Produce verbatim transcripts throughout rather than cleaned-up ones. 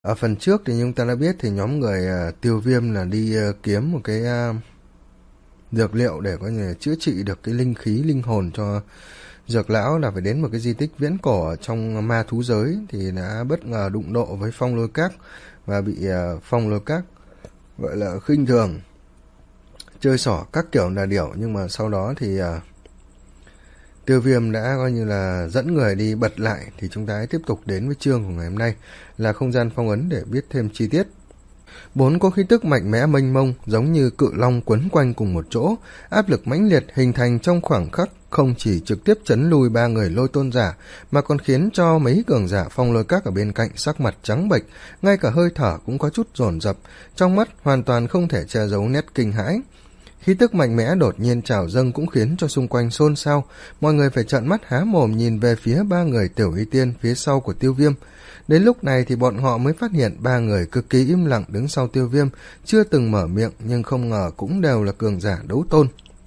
Ở phần trước thì chúng ta đã biết thì nhóm người à, tiêu viêm là đi à, kiếm một cái à, dược liệu để có thể chữa trị được cái linh khí linh hồn cho dược lão, là phải đến một cái di tích viễn cổ ở trong ma thú giới, thì đã bất ngờ đụng độ với phong lôi các và bị à, phong lôi các gọi là khinh thường, chơi xỏ các kiểu là điểu. Nhưng mà sau đó thì à, tiêu viêm đã coi như là dẫn người đi bật lại. Thì chúng ta hãy tiếp tục đến với chương của ngày hôm nay là không gian phong ấn để biết thêm chi tiết. Bốn có khí tức mạnh mẽ mênh mông giống như cự long quấn quanh cùng một chỗ, áp lực mãnh liệt hình thành trong khoảng khắc không chỉ trực tiếp chấn lùi ba người lôi tôn giả mà còn khiến cho mấy cường giả phong lôi các ở bên cạnh sắc mặt trắng bệch, ngay cả hơi thở cũng có chút dồn dập, trong mắt hoàn toàn không thể che giấu nét kinh hãi. Khí tức mạnh mẽ đột nhiên trào dâng cũng khiến cho xung quanh xôn xao, mọi người phải trợn mắt há mồm nhìn về phía ba người tiểu y tiên phía sau của tiêu viêm. Đến lúc này thì bọn họ mới phát hiện ba người cực kỳ im lặng đứng sau tiêu viêm, chưa từng mở miệng nhưng không ngờ cũng đều là cường giả đấu tôn.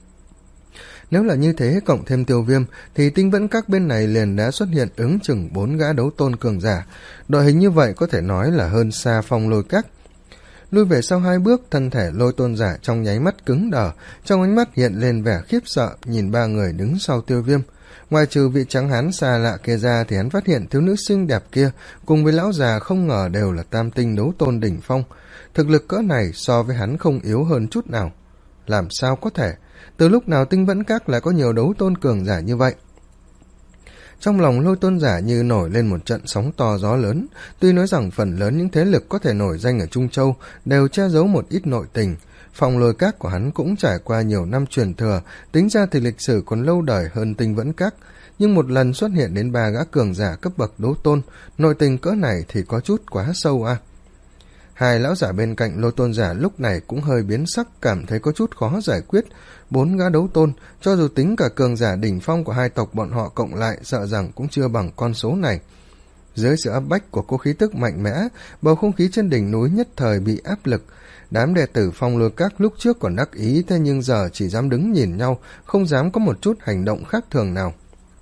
Nếu là như thế cộng thêm tiêu viêm thì tinh vẫn các bên này liền đã xuất hiện ứng chừng bốn gã đấu tôn cường giả. Đội hình như vậy có thể nói là hơn xa phong lôi các. Lui về sau hai bước, thân thể lôi tôn giả trong nháy mắt cứng đờ, trong ánh mắt hiện lên vẻ khiếp sợ nhìn ba người đứng sau tiêu viêm. Ngoài trừ vị trắng hán xa lạ kia ra thì hắn phát hiện thiếu nữ xinh đẹp kia cùng với lão già không ngờ đều là tam tinh đấu tôn đỉnh phong. Thực lực cỡ này so với hắn không yếu hơn chút nào. Làm sao có thể? Từ lúc nào tinh vẫn các lại có nhiều đấu tôn cường giả như vậy? Trong lòng lôi tôn giả như nổi lên một trận sóng to gió lớn. Tuy nói rằng phần lớn những thế lực có thể nổi danh ở Trung Châu đều che giấu một ít nội tình, phong lôi các của hắn cũng trải qua nhiều năm truyền thừa, tính ra thì lịch sử còn lâu đời hơn tinh vẫn các. Nhưng một lần xuất hiện đến ba gã cường giả cấp bậc đấu tôn, nội tình cỡ này thì có chút quá sâu à. Hai lão giả bên cạnh lôi tôn giả lúc này cũng hơi biến sắc, cảm thấy có chút khó giải quyết. Bốn gã đấu tôn, cho dù tính cả cường giả đỉnh phong của hai tộc bọn họ cộng lại, sợ rằng cũng chưa bằng con số này. Dưới sự áp bách của cô khí tức mạnh mẽ, bầu không khí trên đỉnh núi nhất thời bị áp lực. Đám đệ tử phong lôi các lúc trước còn đắc ý, thế nhưng giờ chỉ dám đứng nhìn nhau, không dám có một chút hành động khác thường nào.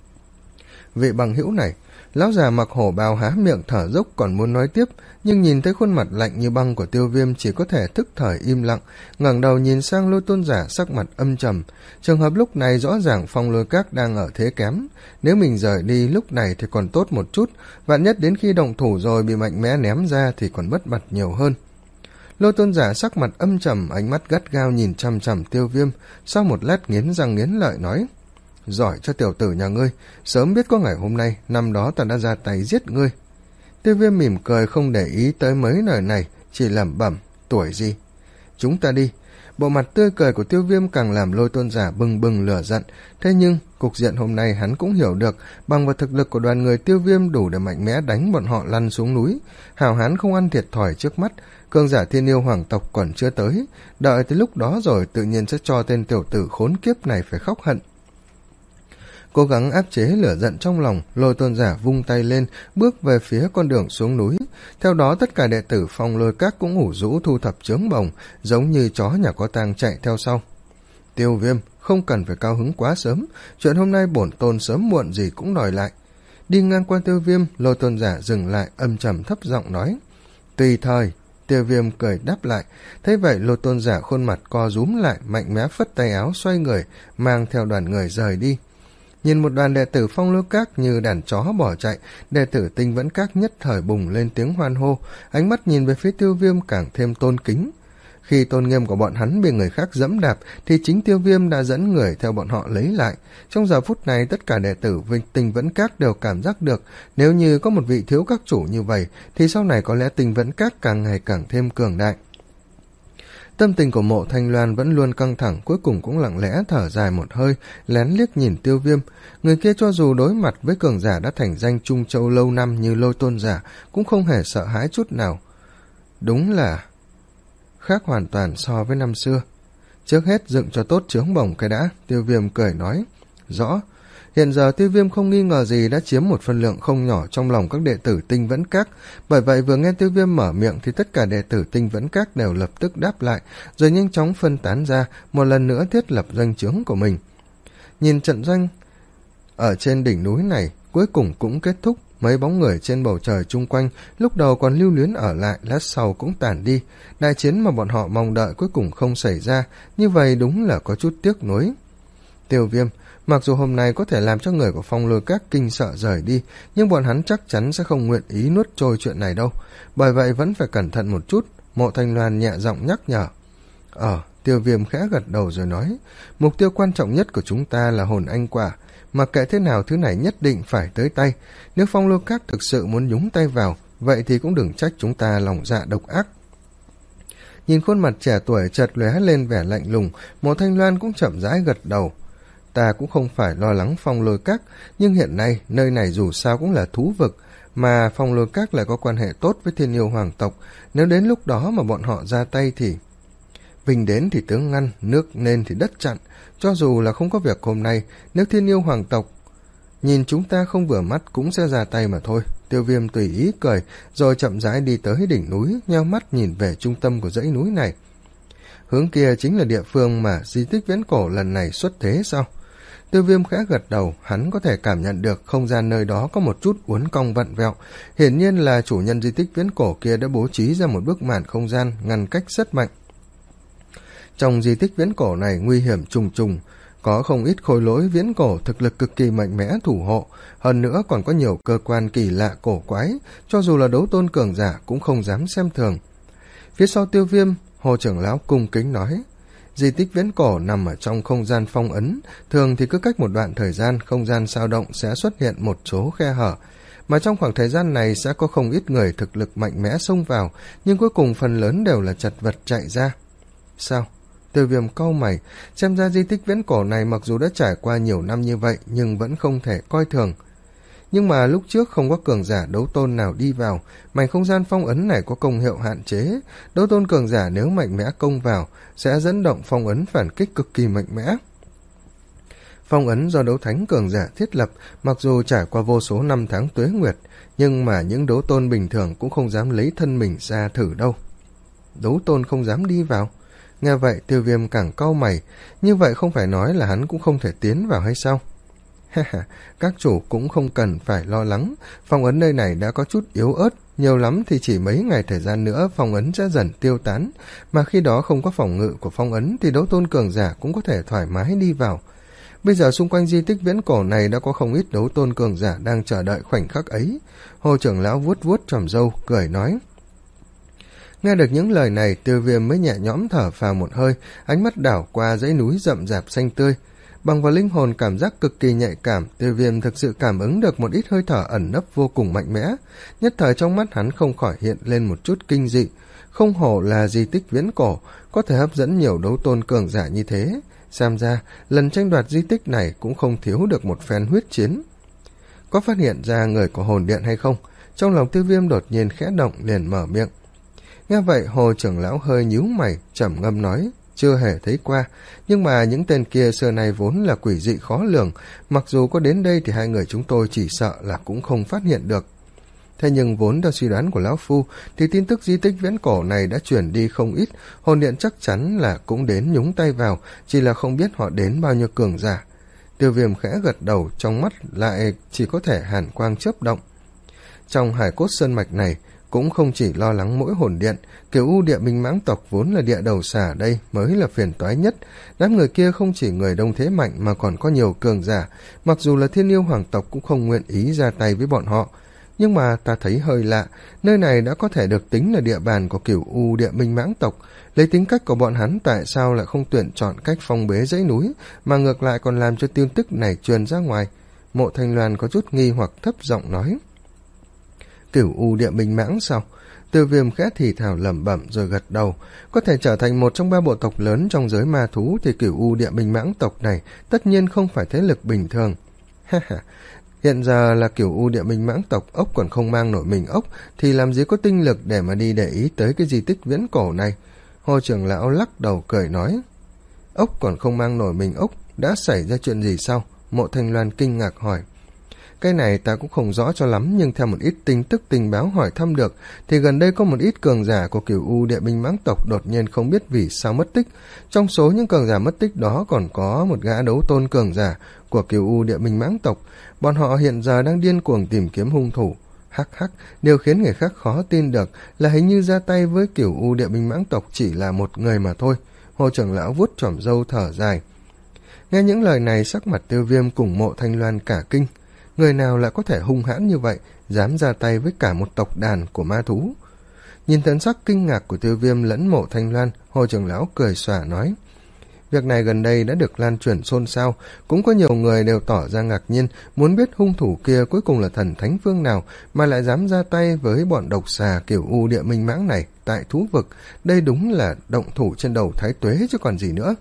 Vị bằng hữu này, lão già mặc hổ bào há miệng thở dốc còn muốn nói tiếp, nhưng nhìn thấy khuôn mặt lạnh như băng của tiêu viêm chỉ có thể thức thời im lặng, ngẩng đầu nhìn sang lôi tôn giả sắc mặt âm trầm. Trường hợp lúc này rõ ràng phong lôi các đang ở thế kém, nếu mình rời đi lúc này thì còn tốt một chút, vạn nhất đến khi động thủ rồi bị mạnh mẽ ném ra thì còn mất mặt nhiều hơn. Lôi tôn giả sắc mặt âm trầm, ánh mắt gắt gao nhìn chằm chằm tiêu viêm, sau một lát nghiến răng nghiến lợi nói: giỏi cho tiểu tử nhà ngươi, sớm biết có ngày hôm nay, năm đó ta đã ra tay giết ngươi. Tiêu viêm mỉm cười không để ý tới mấy lời này, chỉ lẩm bẩm: tuổi gì? Chúng ta đi. Bộ mặt tươi cười của tiêu viêm càng làm lôi tôn giả bừng bừng lửa giận. Thế nhưng cục diện hôm nay hắn cũng hiểu được, bằng vào thực lực của đoàn người tiêu viêm đủ để mạnh mẽ đánh bọn họ lăn xuống núi. Hào hán không ăn thiệt thòi trước mắt, cường giả thiên yêu hoàng tộc còn chưa tới, đợi tới lúc đó rồi tự nhiên sẽ cho tên tiểu tử khốn kiếp này phải khóc hận. Cố gắng áp chế lửa giận trong lòng, lôi tôn giả vung tay lên, bước về phía con đường xuống núi. Theo đó tất cả đệ tử phong lôi các cũng ủ rũ thu thập chướng bồng, giống như chó nhà có tang chạy theo sau. Tiêu viêm, không cần phải cao hứng quá sớm, chuyện hôm nay bổn tôn sớm muộn gì cũng đòi lại. Đi ngang qua tiêu viêm, lôi tôn giả dừng lại, âm trầm thấp giọng nói: tùy thời. Tiêu viêm cười đáp lại. Thế vậy lôi tôn giả khuôn mặt co rúm lại, mạnh mẽ phất tay áo xoay người, mang theo đoàn người rời đi. Nhìn một đoàn đệ tử phong lôi các như đàn chó bỏ chạy, đệ tử tinh vẫn các nhất thời bùng lên tiếng hoan hô, ánh mắt nhìn về phía tiêu viêm càng thêm tôn kính. Khi tôn nghiêm của bọn hắn bị người khác dẫm đạp thì chính tiêu viêm đã dẫn người theo bọn họ lấy lại. Trong giờ phút này tất cả đệ tử tinh vẫn các đều cảm giác được, nếu như có một vị thiếu các chủ như vậy thì sau này có lẽ tinh vẫn các càng ngày càng thêm cường đại. Tâm tình của Mộ Thanh Loan vẫn luôn căng thẳng, cuối cùng cũng lặng lẽ thở dài một hơi, lén liếc nhìn tiêu viêm. Người kia cho dù đối mặt với cường giả đã thành danh Trung Châu lâu năm như lôi tôn giả, cũng không hề sợ hãi chút nào. Đúng là khác hoàn toàn so với năm xưa. Trước hết dựng cho tốt chướng bổng cái đã, tiêu viêm cười nói. Rõ. Hiện giờ tiêu viêm không nghi ngờ gì đã chiếm một phân lượng không nhỏ trong lòng các đệ tử tinh vẫn các, bởi vậy vừa nghe tiêu viêm mở miệng thì tất cả đệ tử tinh vẫn các đều lập tức đáp lại, rồi nhanh chóng phân tán ra, một lần nữa thiết lập doanh chướng của mình. Nhìn trận doanh ở trên đỉnh núi này cuối cùng cũng kết thúc, mấy bóng người trên bầu trời chung quanh lúc đầu còn lưu luyến ở lại, lát sau cũng tản đi. Đại chiến mà bọn họ mong đợi cuối cùng không xảy ra, như vậy đúng là có chút tiếc nuối. Tiêu Viêm, mặc dù hôm nay có thể làm cho người của Phong Lôi Các kinh sợ rời đi, nhưng bọn hắn chắc chắn sẽ không nguyện ý nuốt trôi chuyện này đâu, bởi vậy vẫn phải cẩn thận một chút. Mộ Thanh Loan nhẹ giọng nhắc nhở. Ờ, Tiêu Viêm khẽ gật đầu rồi nói, mục tiêu quan trọng nhất của chúng ta là hồn anh quả, mặc kệ thế nào thứ này nhất định phải tới tay. Nếu Phong Lôi Các thực sự muốn nhúng tay vào, vậy thì cũng đừng trách chúng ta lòng dạ độc ác. Nhìn khuôn mặt trẻ tuổi chợt lóe lên vẻ lạnh lùng, Mộ Thanh Loan cũng chậm rãi gật đầu. Ta cũng không phải lo lắng Phong Lôi Các, nhưng hiện nay nơi này dù sao cũng là thú vực, mà Phong Lôi Các lại có quan hệ tốt với Thiên Yêu Hoàng tộc, nếu đến lúc đó mà bọn họ ra tay thì... Vinh đến thì tướng ngăn, nước nên thì đất chặn, cho dù là không có việc hôm nay, nếu Thiên Yêu Hoàng tộc nhìn chúng ta không vừa mắt cũng sẽ ra tay mà thôi. Tiêu Viêm tùy ý cười, rồi chậm rãi đi tới đỉnh núi, nheo mắt nhìn về trung tâm của dãy núi này. Hướng kia chính là địa phương mà di tích viễn cổ lần này xuất thế sao? Tiêu Viêm khẽ gật đầu, hắn có thể cảm nhận được không gian nơi đó có một chút uốn cong vặn vẹo. Hiển nhiên là chủ nhân di tích viễn cổ kia đã bố trí ra một bức màn không gian ngăn cách rất mạnh. Trong di tích viễn cổ này nguy hiểm trùng trùng, có không ít khối lỗi viễn cổ thực lực cực kỳ mạnh mẽ thủ hộ, hơn nữa còn có nhiều cơ quan kỳ lạ cổ quái, cho dù là đấu tôn cường giả cũng không dám xem thường. Phía sau Tiêu Viêm, Hồ trưởng lão cung kính nói, di tích viễn cổ nằm ở trong không gian phong ấn, thường thì cứ cách một đoạn thời gian không gian dao động sẽ xuất hiện một số khe hở, mà trong khoảng thời gian này sẽ có không ít người thực lực mạnh mẽ xông vào, nhưng cuối cùng phần lớn đều là chật vật chạy ra. Sao? Tiêu Viêm cau mày, xem ra di tích viễn cổ này mặc dù đã trải qua nhiều năm như vậy nhưng vẫn không thể coi thường. Nhưng mà lúc trước không có cường giả đấu tôn nào đi vào, mảnh không gian phong ấn này có công hiệu hạn chế, đấu tôn cường giả nếu mạnh mẽ công vào sẽ dẫn động phong ấn phản kích cực kỳ mạnh mẽ. Phong ấn do đấu thánh cường giả thiết lập, mặc dù trải qua vô số năm tháng tuế nguyệt, nhưng mà những đấu tôn bình thường cũng không dám lấy thân mình ra thử đâu. Đấu tôn không dám đi vào? Nghe vậy Tiêu Viêm càng cau mày, như vậy không phải nói là hắn cũng không thể tiến vào hay sao? Ha ha, các chủ cũng không cần phải lo lắng, phong ấn nơi này đã có chút yếu ớt, nhiều lắm thì chỉ mấy ngày thời gian nữa phong ấn sẽ dần tiêu tán, mà khi đó không có phòng ngự của phong ấn thì đấu tôn cường giả cũng có thể thoải mái đi vào. Bây giờ xung quanh di tích viễn cổ này đã có không ít đấu tôn cường giả đang chờ đợi khoảnh khắc ấy. Hồ trưởng lão vuốt vuốt tròm râu, cười nói. Nghe được những lời này, Tiêu Viêm mới nhẹ nhõm thở phào một hơi, ánh mắt đảo qua dãy núi rậm rạp xanh tươi. Bằng vào linh hồn cảm giác cực kỳ nhạy cảm, Tiêu Viêm thực sự cảm ứng được một ít hơi thở ẩn nấp vô cùng mạnh mẽ. Nhất thời trong mắt hắn không khỏi hiện lên một chút kinh dị. Không hổ là di tích viễn cổ, có thể hấp dẫn nhiều đấu tôn cường giả như thế. Xem ra, lần tranh đoạt di tích này cũng không thiếu được một phen huyết chiến. Có phát hiện ra người của hồn điện hay không? Trong lòng Tiêu Viêm đột nhiên khẽ động liền mở miệng. Nghe vậy Hồ trưởng lão hơi nhíu mày, trầm ngâm nói, chưa hề thấy qua, nhưng mà những tên kia xưa nay vốn là quỷ dị khó lường, mặc dù có đến đây thì hai người chúng tôi chỉ sợ là cũng không phát hiện được. Thế nhưng vốn theo suy đoán của lão phu thì tin tức di tích viễn cổ này đã chuyển đi không ít, hồn điện chắc chắn là cũng đến nhúng tay vào, chỉ là không biết họ đến bao nhiêu cường giả. Tiêu Viêm khẽ gật đầu, trong mắt lại chỉ có thể hàn quang chớp động. Trong hải cốt sơn mạch này cũng không chỉ lo lắng mỗi hồn điện, Cửu U Địa Minh Mãng tộc vốn là địa đầu xà đây mới là phiền toái nhất. Đám người kia không chỉ người đông thế mạnh mà còn có nhiều cường giả, mặc dù là Thiên Yêu Hoàng tộc cũng không nguyện ý ra tay với bọn họ. Nhưng mà ta thấy hơi lạ, nơi này đã có thể được tính là địa bàn của Cửu U Địa Minh Mãng tộc, lấy tính cách của bọn hắn tại sao lại không tuyển chọn cách phong bế dãy núi, mà ngược lại còn làm cho tin tức này truyền ra ngoài. Mộ Thanh Loan có chút nghi hoặc thấp giọng nói. Cửu U Địa Minh Mãng sao? Tiêu Viêm khẽ thì thào lẩm bẩm rồi gật đầu. Có thể trở thành một trong ba bộ tộc lớn trong giới ma thú thì Cửu U Địa Minh Mãng tộc này tất nhiên không phải thế lực bình thường. Ha ha, hiện giờ là Cửu U Địa Minh Mãng tộc, ốc còn không mang nổi mình ốc thì làm gì có tinh lực để mà đi để ý tới cái di tích viễn cổ này. Hồ trưởng lão lắc đầu cười nói. Ốc còn không mang nổi mình ốc, đã xảy ra chuyện gì sao? Mộ Thanh Loan kinh ngạc hỏi. Cái này ta cũng không rõ cho lắm, nhưng theo một ít tin tức tình báo hỏi thăm được, thì gần đây có một ít cường giả của Cửu U Địa Binh Mãng tộc đột nhiên không biết vì sao mất tích. Trong số những cường giả mất tích đó còn có một gã đấu tôn cường giả của Cửu U Địa Binh Mãng tộc. Bọn họ hiện giờ đang điên cuồng tìm kiếm hung thủ. Hắc hắc, điều khiến người khác khó tin được là hình như ra tay với Cửu U Địa Binh Mãng tộc chỉ là một người mà thôi. Hồ trưởng lão vuốt chòm râu thở dài. Nghe những lời này, sắc mặt Tiêu Viêm cùng Mộ Thanh Loan cả kinh. Người nào lại có thể hung hãn như vậy, dám ra tay với cả một tộc đàn của ma thú? Nhìn thần sắc kinh ngạc của Tiêu Viêm lẫn Mộ Thanh Loan, Hồ trưởng lão cười xòa nói: Việc này gần đây đã được lan truyền xôn xao, cũng có nhiều người đều tỏ ra ngạc nhiên, muốn biết hung thủ kia cuối cùng là thần thánh phương nào mà lại dám ra tay với bọn độc xà Cửu U Địa Minh Mãng này tại thú vực. Đây đúng là động thủ trên đầu Thái Tuế chứ còn gì nữa.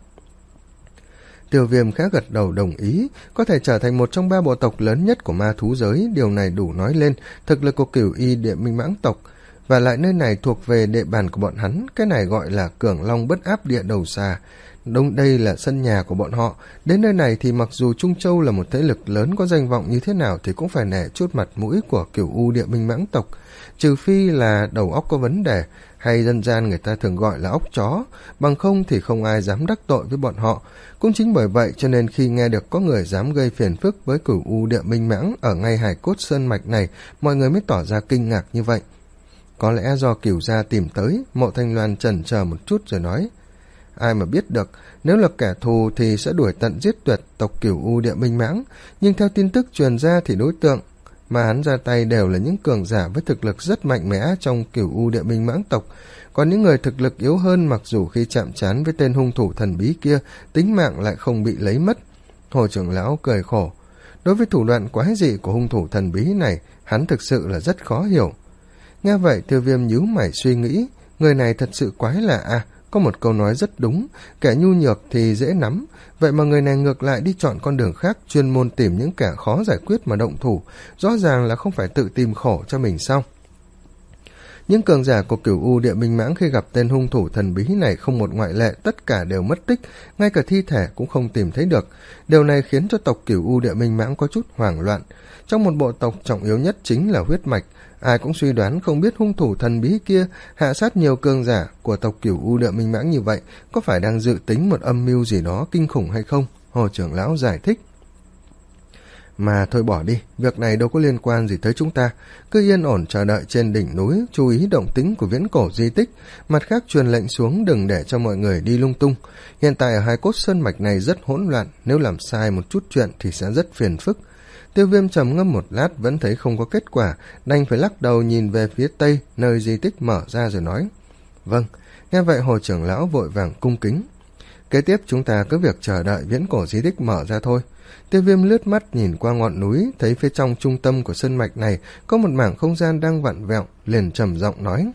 Tiêu Viêm khá gật đầu đồng ý, có thể trở thành một trong ba bộ tộc lớn nhất của ma thú giới, điều này đủ nói lên thực lực của Cửu Y Địa Minh Mãng tộc, và lại nơi này thuộc về địa bàn của bọn hắn, cái này gọi là Cường Long Bất Áp Địa Đầu Xà. Đông đây là sân nhà của bọn họ, đến nơi này thì mặc dù Trung Châu là một thế lực lớn có danh vọng như thế nào thì cũng phải nể chút mặt mũi của Cửu U Địa Minh Mãng tộc, trừ phi là đầu óc có vấn đề, hay dân gian người ta thường gọi là óc chó, bằng không thì không ai dám đắc tội với bọn họ. Cũng chính bởi vậy cho nên khi nghe được có người dám gây phiền phức với Cửu U Địa Minh Mãng ở ngay Hải Cốt Sơn Mạch này, mọi người mới tỏ ra kinh ngạc như vậy. Có lẽ do Cửu gia tìm tới, Mộ Thanh Loan chần chờ một chút rồi nói: Ai mà biết được, nếu là kẻ thù thì sẽ đuổi tận giết tuyệt tộc Cửu U Địa Minh Mãng, nhưng theo tin tức truyền ra thì đối tượng mà hắn ra tay đều là những cường giả với thực lực rất mạnh mẽ trong Cửu U Địa Minh Mãng tộc, còn những người thực lực yếu hơn mặc dù khi chạm trán với tên hung thủ thần bí kia, tính mạng lại không bị lấy mất. Hồ trưởng lão cười khổ. Đối với thủ đoạn quái dị của hung thủ thần bí này, hắn thực sự là rất khó hiểu. Nghe vậy, Tiêu Viêm nhíu mày suy nghĩ, người này thật sự quái lạ à. Có một câu nói rất đúng, kẻ nhu nhược thì dễ nắm, vậy mà người này ngược lại đi chọn con đường khác, chuyên môn tìm những kẻ khó giải quyết mà động thủ, rõ ràng là không phải tự tìm khổ cho mình sao? Những cường giả của Cửu U Địa Minh Mãng khi gặp tên hung thủ thần bí này không một ngoại lệ, tất cả đều mất tích, ngay cả thi thể cũng không tìm thấy được. Điều này khiến cho tộc Cửu U Địa Minh Mãng có chút hoảng loạn. Trong một bộ tộc trọng yếu nhất chính là huyết mạch, ai cũng suy đoán không biết hung thủ thần bí kia hạ sát nhiều cường giả của tộc Cửu U Địa Minh Mãng như vậy có phải đang dự tính một âm mưu gì đó kinh khủng hay không? Hồ trưởng lão giải thích. Mà thôi bỏ đi, việc này đâu có liên quan gì tới chúng ta, cứ yên ổn chờ đợi trên đỉnh núi, chú ý động tĩnh của viễn cổ di tích, mặt khác truyền lệnh xuống đừng để cho mọi người đi lung tung. Hiện tại ở Hải Cốt Sơn Mạch này rất hỗn loạn, nếu làm sai một chút chuyện thì sẽ rất phiền phức. Tiêu Viêm trầm ngâm một lát vẫn thấy không có kết quả, đành phải lắc đầu nhìn về phía tây, nơi di tích mở ra rồi nói: Vâng. Nghe vậy Hồ trưởng lão vội vàng cung kính. Kế tiếp chúng ta cứ việc chờ đợi viễn cổ di tích mở ra thôi. Tiêu Viêm lướt mắt nhìn qua ngọn núi, thấy phía trong trung tâm của sơn mạch này có một mảng không gian đang vặn vẹo, liền trầm giọng nói.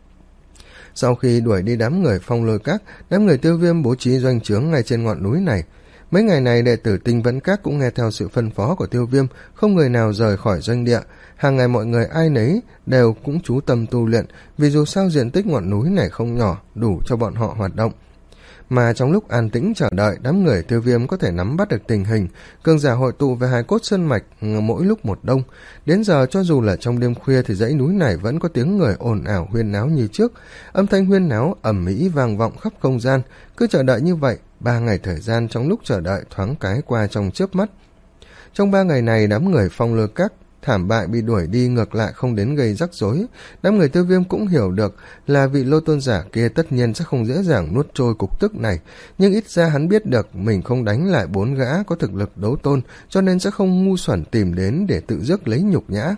Sau khi đuổi đi đám người Phong Lôi Các, đám người Tiêu Viêm bố trí doanh trướng ngay trên ngọn núi này. Mấy ngày này đệ tử Tinh Vẫn Các cũng nghe theo sự phân phó của Tiêu Viêm, không người nào rời khỏi doanh địa. Hàng ngày mọi người ai nấy đều cũng chú tâm tu luyện, vì dù sao diện tích ngọn núi này không nhỏ, đủ cho bọn họ hoạt động. Mà trong lúc an tĩnh chờ đợi, đám người Tiêu Viêm có thể nắm bắt được tình hình, cường giả hội tụ về Hải Cốt Sơn Mạch mỗi lúc một đông. Đến giờ cho dù là trong đêm khuya thì dãy núi này vẫn có tiếng người ồn ào huyên náo như trước, âm thanh huyên náo ầm ĩ vang vọng khắp không gian. Cứ chờ đợi như vậy, ba ngày thời gian trong lúc chờ đợi thoáng cái qua trong chớp mắt. Trong ba ngày này, đám người Phong Lôi Các thảm bại bị đuổi đi ngược lại không đến gây rắc rối. Đám người Tiêu Viêm cũng hiểu được là vị Lô Tôn giả kia tất nhiên sẽ không dễ dàng nuốt trôi cục tức này, nhưng ít ra hắn biết được mình không đánh lại bốn gã có thực lực đấu tôn, cho nên sẽ không ngu xuẩn tìm đến để tự rước lấy nhục nhã.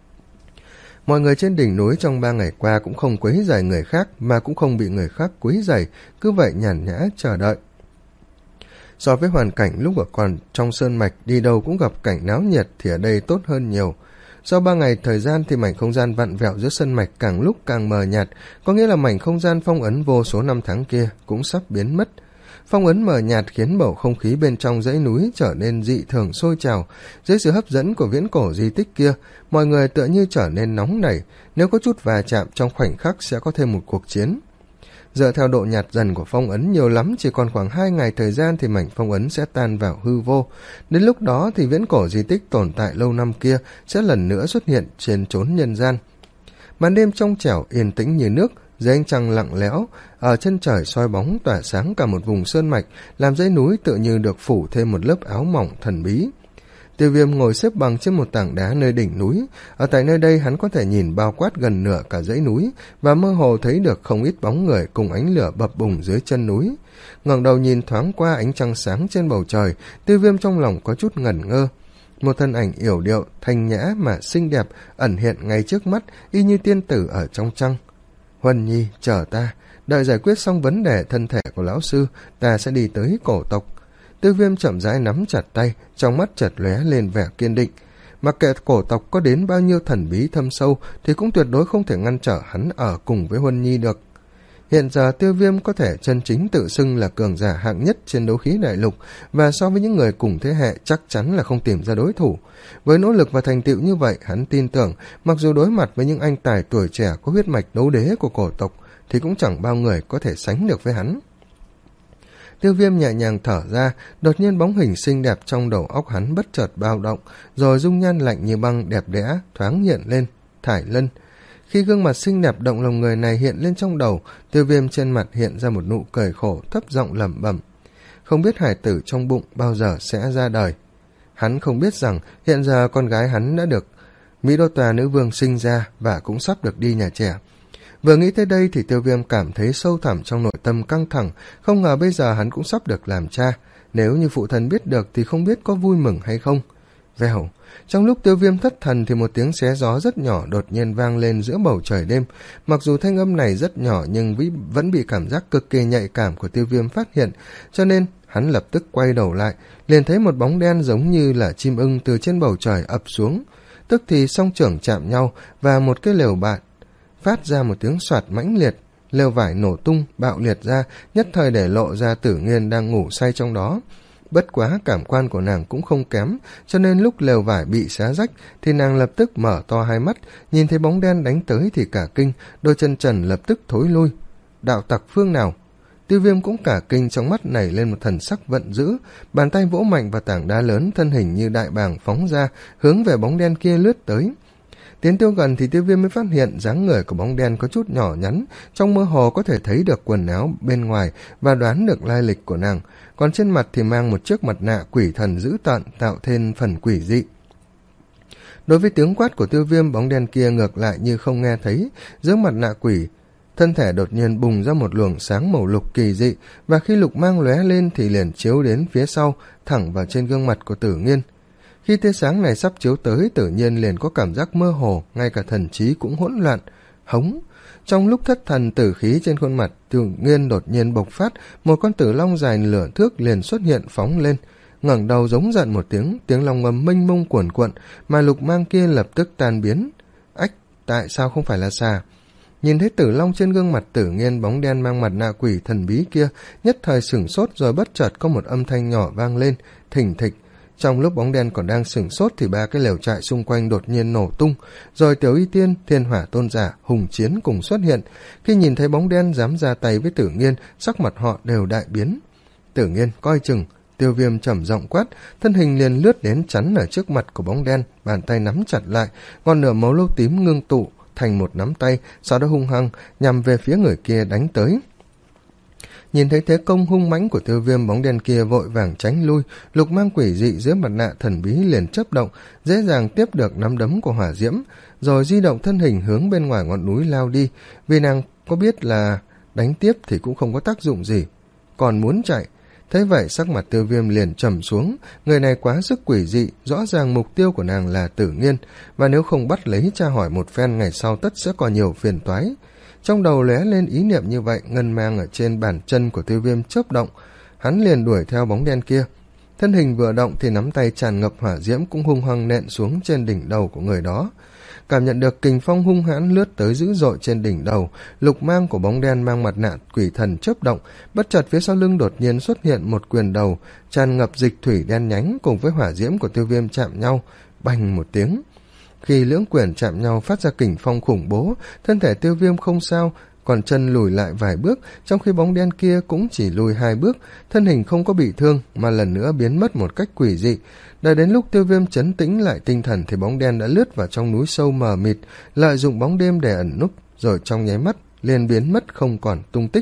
Mọi người trên đỉnh núi trong ba ngày qua cũng không quấy rầy người khác, mà cũng không bị người khác quấy rầy, cứ vậy nhàn nhã chờ đợi. So với hoàn cảnh lúc ở còn trong sơn mạch, đi đâu cũng gặp cảnh náo nhiệt thì ở đây tốt hơn nhiều. Sau ba ngày thời gian thì mảnh không gian vặn vẹo giữa sơn mạch càng lúc càng mờ nhạt, có nghĩa là mảnh không gian phong ấn vô số năm tháng kia cũng sắp biến mất. Phong ấn mờ nhạt khiến bầu không khí bên trong dãy núi trở nên dị thường sôi trào. Dưới sự hấp dẫn của viễn cổ di tích kia, mọi người tựa như trở nên nóng nảy, nếu có chút va chạm trong khoảnh khắc sẽ có thêm một cuộc chiến. Dựa theo độ nhạt dần của phong ấn, nhiều lắm chỉ còn khoảng hai ngày thời gian thì mảnh phong ấn sẽ tan vào hư vô. Đến lúc đó thì viễn cổ di tích tồn tại lâu năm kia sẽ lần nữa xuất hiện trên chốn nhân gian. Màn đêm trong trẻo yên tĩnh như nước, dưới ánh trăng lặng lẽo, ở chân trời soi bóng tỏa sáng cả một vùng sơn mạch, làm dãy núi tựa như được phủ thêm một lớp áo mỏng thần bí. Tiêu Viêm ngồi xếp bằng trên một tảng đá nơi đỉnh núi. Ở tại nơi đây hắn có thể nhìn bao quát gần nửa cả dãy núi và mơ hồ thấy được không ít bóng người cùng ánh lửa bập bùng dưới chân núi. Ngẩng đầu nhìn thoáng qua ánh trăng sáng trên bầu trời, Tiêu Viêm trong lòng có chút ngẩn ngơ. Một thân ảnh yểu điệu, thanh nhã mà xinh đẹp ẩn hiện ngay trước mắt, y như tiên tử ở trong trăng. Huân Nhi, chờ ta, đợi giải quyết xong vấn đề thân thể của lão sư, ta sẽ đi tới cổ tộc. Tiêu Viêm chậm rãi nắm chặt tay, trong mắt chợt lóe lên vẻ kiên định. Mặc kệ cổ tộc có đến bao nhiêu thần bí thâm sâu thì cũng tuyệt đối không thể ngăn trở hắn ở cùng với Huân Nhi được. Hiện giờ Tiêu Viêm có thể chân chính tự xưng là cường giả hạng nhất trên đấu khí đại lục, và so với những người cùng thế hệ chắc chắn là không tìm ra đối thủ. Với nỗ lực và thành tựu như vậy, hắn tin tưởng mặc dù đối mặt với những anh tài tuổi trẻ có huyết mạch đấu đế của cổ tộc thì cũng chẳng bao người có thể sánh được với hắn. Tiêu Viêm nhẹ nhàng thở ra, đột nhiên bóng hình xinh đẹp trong đầu óc hắn bất chợt bao động, rồi dung nhan lạnh như băng đẹp đẽ thoáng hiện lên. Thải Lân. Khi gương mặt xinh đẹp động lòng người này hiện lên trong đầu, Tiêu Viêm trên mặt hiện ra một nụ cười khổ, thấp giọng lẩm bẩm: không biết hải tử trong bụng bao giờ sẽ ra đời. Hắn không biết rằng hiện giờ con gái hắn đã được Mỹ Đô Tòa nữ vương sinh ra và cũng sắp được đi nhà trẻ. Vừa nghĩ tới đây thì Tiêu Viêm cảm thấy sâu thẳm trong nội tâm căng thẳng, không ngờ bây giờ hắn cũng sắp được làm cha. Nếu như phụ thân biết được thì không biết có vui mừng hay không. Vèo, trong lúc Tiêu Viêm thất thần thì một tiếng xé gió rất nhỏ đột nhiên vang lên giữa bầu trời đêm. Mặc dù thanh âm này rất nhỏ nhưng vẫn bị cảm giác cực kỳ nhạy cảm của Tiêu Viêm phát hiện, cho nên hắn lập tức quay đầu lại, liền thấy một bóng đen giống như là chim ưng từ trên bầu trời ập xuống. Tức thì song trưởng chạm nhau và một cái lều bạt phát ra một tiếng xoạt mãnh liệt, lều vải nổ tung bạo liệt ra, nhất thời để lộ ra Tử Nghiên đang ngủ say trong đó. Bất quá cảm quan của nàng cũng không kém, cho nên lúc lều vải bị xé rách thì nàng lập tức mở to hai mắt, nhìn thấy bóng đen đánh tới thì cả kinh, đôi chân trần lập tức thối lui. Đạo tặc phương nào? Tiêu Viêm cũng cả kinh, trong mắt nảy lên một thần sắc vận dữ, bàn tay vỗ mạnh vào tảng đá lớn, thân hình như đại bàng phóng ra, hướng về bóng đen kia lướt tới. Tiến tiêu gần thì Tiêu Viêm mới phát hiện dáng người của bóng đen có chút nhỏ nhắn, trong mơ hồ có thể thấy được quần áo bên ngoài và đoán được lai lịch của nàng, còn trên mặt thì mang một chiếc mặt nạ quỷ thần dữ tợn tạo thêm phần quỷ dị. Đối với tiếng quát của Tiêu Viêm, bóng đen kia ngược lại như không nghe thấy, dưới mặt nạ quỷ, thân thể đột nhiên bùng ra một luồng sáng màu lục kỳ dị, và khi lục mang lóe lên thì liền chiếu đến phía sau, thẳng vào trên gương mặt của Tử Nghiên. Khi tia sáng này sắp chiếu tới, Tử Nhiên liền có cảm giác mơ hồ, ngay cả thần trí cũng hỗn loạn. Hống! Trong lúc thất thần, tử khí trên khuôn mặt Tử Nghiên đột nhiên bộc phát, một con tử long dài nửa thước liền xuất hiện phóng lên. Ngẩng đầu giống giận một tiếng, tiếng long ngâm mênh mông cuồn cuộn, mà lục mang kia lập tức tan biến. Ách! Tại sao không phải là xà? Nhìn thấy tử long trên gương mặt Tử Nghiên, bóng đen mang mặt nạ quỷ thần bí kia nhất thời sửng sốt, rồi bất chợt có một âm thanh nhỏ vang lên, thình thịch. Trong lúc bóng đen còn đang sửng sốt thì ba cái lều trại xung quanh đột nhiên nổ tung, rồi Tiểu Y Tiên, Thiên Hỏa Tôn Giả, Hùng Chiến cùng xuất hiện. Khi nhìn thấy bóng đen dám ra tay với Tử Nghiên, sắc mặt họ đều đại biến. Tử Nghiên, coi chừng! Tiêu Viêm trầm giọng quát, thân hình liền lướt đến chắn ở trước mặt của bóng đen, bàn tay nắm chặt lại, ngọn lửa màu lâu tím ngưng tụ thành một nắm tay, sau đó hung hăng nhằm về phía người kia đánh tới. Nhìn thấy thế công hung mãnh của Tiêu Viêm, bóng đen kia vội vàng tránh lui, lục mang quỷ dị dưới mặt nạ thần bí liền chớp động, dễ dàng tiếp được nắm đấm của hỏa diễm, rồi di động thân hình hướng bên ngoài ngọn núi lao đi, vì nàng có biết là đánh tiếp thì cũng không có tác dụng gì, còn muốn chạy. Thế vậy sắc mặt Tiêu Viêm liền trầm xuống, người này quá sức quỷ dị, rõ ràng mục tiêu của nàng là Tử Nghiên, và nếu không bắt lấy tra hỏi một phen ngày sau tất sẽ có nhiều phiền toái. Trong đầu lóe lên ý niệm như vậy, ngân mang ở trên bàn chân của Tiêu Viêm chớp động, hắn liền đuổi theo bóng đen kia. Thân hình vừa động thì nắm tay tràn ngập hỏa diễm cũng hung hăng nện xuống trên đỉnh đầu của người đó. Cảm nhận được kình phong hung hãn lướt tới dữ dội trên đỉnh đầu, lục mang của bóng đen mang mặt nạ quỷ thần chớp động, bất chợt phía sau lưng đột nhiên xuất hiện một quyền đầu tràn ngập dịch thủy đen nhánh cùng với hỏa diễm của Tiêu Viêm chạm nhau, bành một tiếng. Khi lưỡng quyền chạm nhau phát ra kình phong khủng bố, thân thể Tiêu Viêm không sao còn chân lùi lại vài bước, trong khi bóng đen kia cũng chỉ lùi hai bước, thân hình không có bị thương mà lần nữa biến mất một cách quỷ dị. Đợi đến lúc Tiêu Viêm trấn tĩnh lại tinh thần thì bóng đen đã lướt vào trong núi sâu mờ mịt, lợi dụng bóng đêm để ẩn núp, rồi trong nháy mắt liền biến mất không còn tung tích.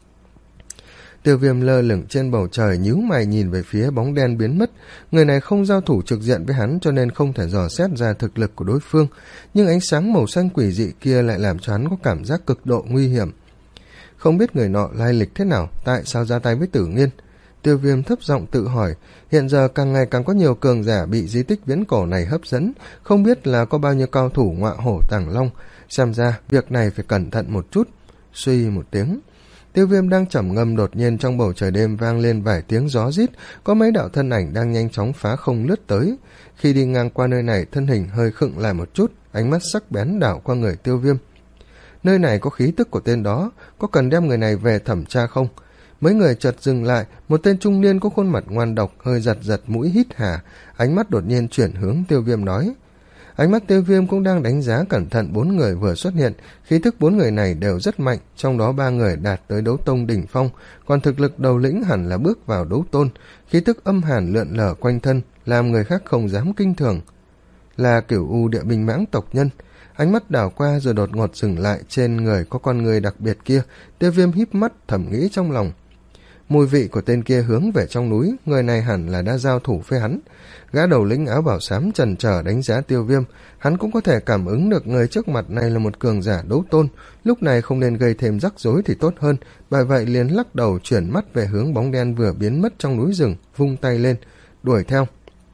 Tiêu Viêm lơ lửng trên bầu trời, nhíu mày nhìn về phía bóng đen biến mất. Người này không giao thủ trực diện với hắn cho nên không thể dò xét ra thực lực của đối phương, nhưng ánh sáng màu xanh quỷ dị kia lại làm cho hắn có cảm giác cực độ nguy hiểm. Không biết người nọ lai lịch thế nào, tại sao ra tay với Tử Nghiên? Tiêu Viêm thấp giọng tự hỏi. Hiện giờ càng ngày càng có nhiều cường giả bị di tích viễn cổ này hấp dẫn, không biết là có bao nhiêu cao thủ ngọa hổ tàng long. Xem ra việc này phải cẩn thận một chút. Suy một tiếng, Tiêu Viêm đang trầm ngâm, đột nhiên trong bầu trời đêm vang lên vài tiếng gió rít, có mấy đạo thân ảnh đang nhanh chóng phá không lướt tới. Khi đi ngang qua nơi này, thân hình hơi khựng lại một chút, ánh mắt sắc bén đảo qua người Tiêu Viêm. Nơi này có khí tức của tên đó, có cần đem người này về thẩm tra không? Mấy người chợt dừng lại, một tên trung niên có khuôn mặt ngoan độc, hơi giật giật mũi hít hà, ánh mắt đột nhiên chuyển hướng Tiêu Viêm nói. Ánh mắt Tiêu Viêm cũng đang đánh giá cẩn thận bốn người vừa xuất hiện, khí thức bốn người này đều rất mạnh, trong đó ba người đạt tới đấu tông đỉnh phong, còn thực lực đầu lĩnh hẳn là bước vào đấu tôn, khí thức âm hàn lượn lờ quanh thân, làm người khác không dám kinh thường. Là Cửu U Địa Minh Mãng tộc nhân. Ánh mắt đảo qua rồi đột ngột dừng lại trên người có con người đặc biệt kia. Tiêu Viêm híp mắt thầm nghĩ trong lòng. Mùi vị của tên kia hướng về trong núi, người này hẳn là đã giao thủ với hắn. Gã đầu lĩnh áo bảo xám chần chờ đánh giá Tiêu Viêm, hắn cũng có thể cảm ứng được người trước mặt này là một cường giả đấu tôn, lúc này không nên gây thêm rắc rối thì tốt hơn, bởi vậy liền lắc đầu chuyển mắt về hướng bóng đen vừa biến mất trong núi rừng, vung tay lên đuổi theo.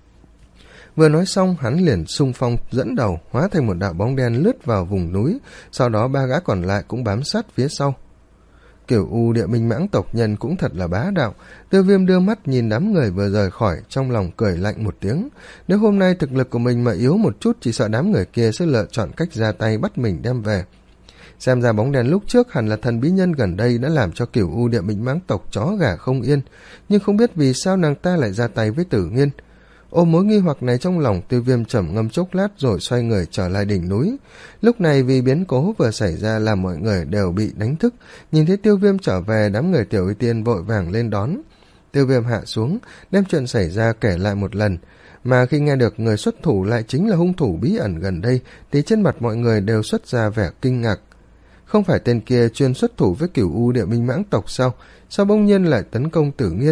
Vừa nói xong, hắn liền xung phong dẫn đầu, hóa thành một đạo bóng đen lướt vào vùng núi, sau đó ba gã còn lại cũng bám sát phía sau. Cửu U Địa Minh Mãng tộc nhân cũng thật là bá đạo. Tiêu Viêm đưa mắt nhìn đám người vừa rời khỏi, trong lòng cười lạnh một tiếng. Nếu hôm nay thực lực của mình mà yếu một chút, chỉ sợ đám người kia sẽ lựa chọn cách ra tay bắt mình đem về. Xem ra bóng đèn lúc trước hẳn là thần bí nhân gần đây đã làm cho Cửu U Địa Minh Mãng tộc chó gà không yên, nhưng không biết vì sao nàng ta lại ra tay với Tử Nghiên. Ôm mối nghi hoặc này trong lòng, Tiêu Viêm trầm ngâm chốc lát rồi xoay người trở lại đỉnh núi. Lúc này vì biến cố vừa xảy ra làm mọi người đều bị đánh thức, nhìn thấy Tiêu Viêm trở về, đám người Tiểu Y Tiên vội vàng lên đón. Tiêu Viêm hạ xuống, đem chuyện xảy ra kể lại một lần, mà khi nghe được người xuất thủ lại chính là hung thủ bí ẩn gần đây thì trên mặt mọi người đều xuất ra vẻ kinh ngạc. Không phải tên kia chuyên xuất thủ với Cửu U Địa Minh Mãng tộc sao? Sao bỗng nhiên lại tấn công Tử Nghiên?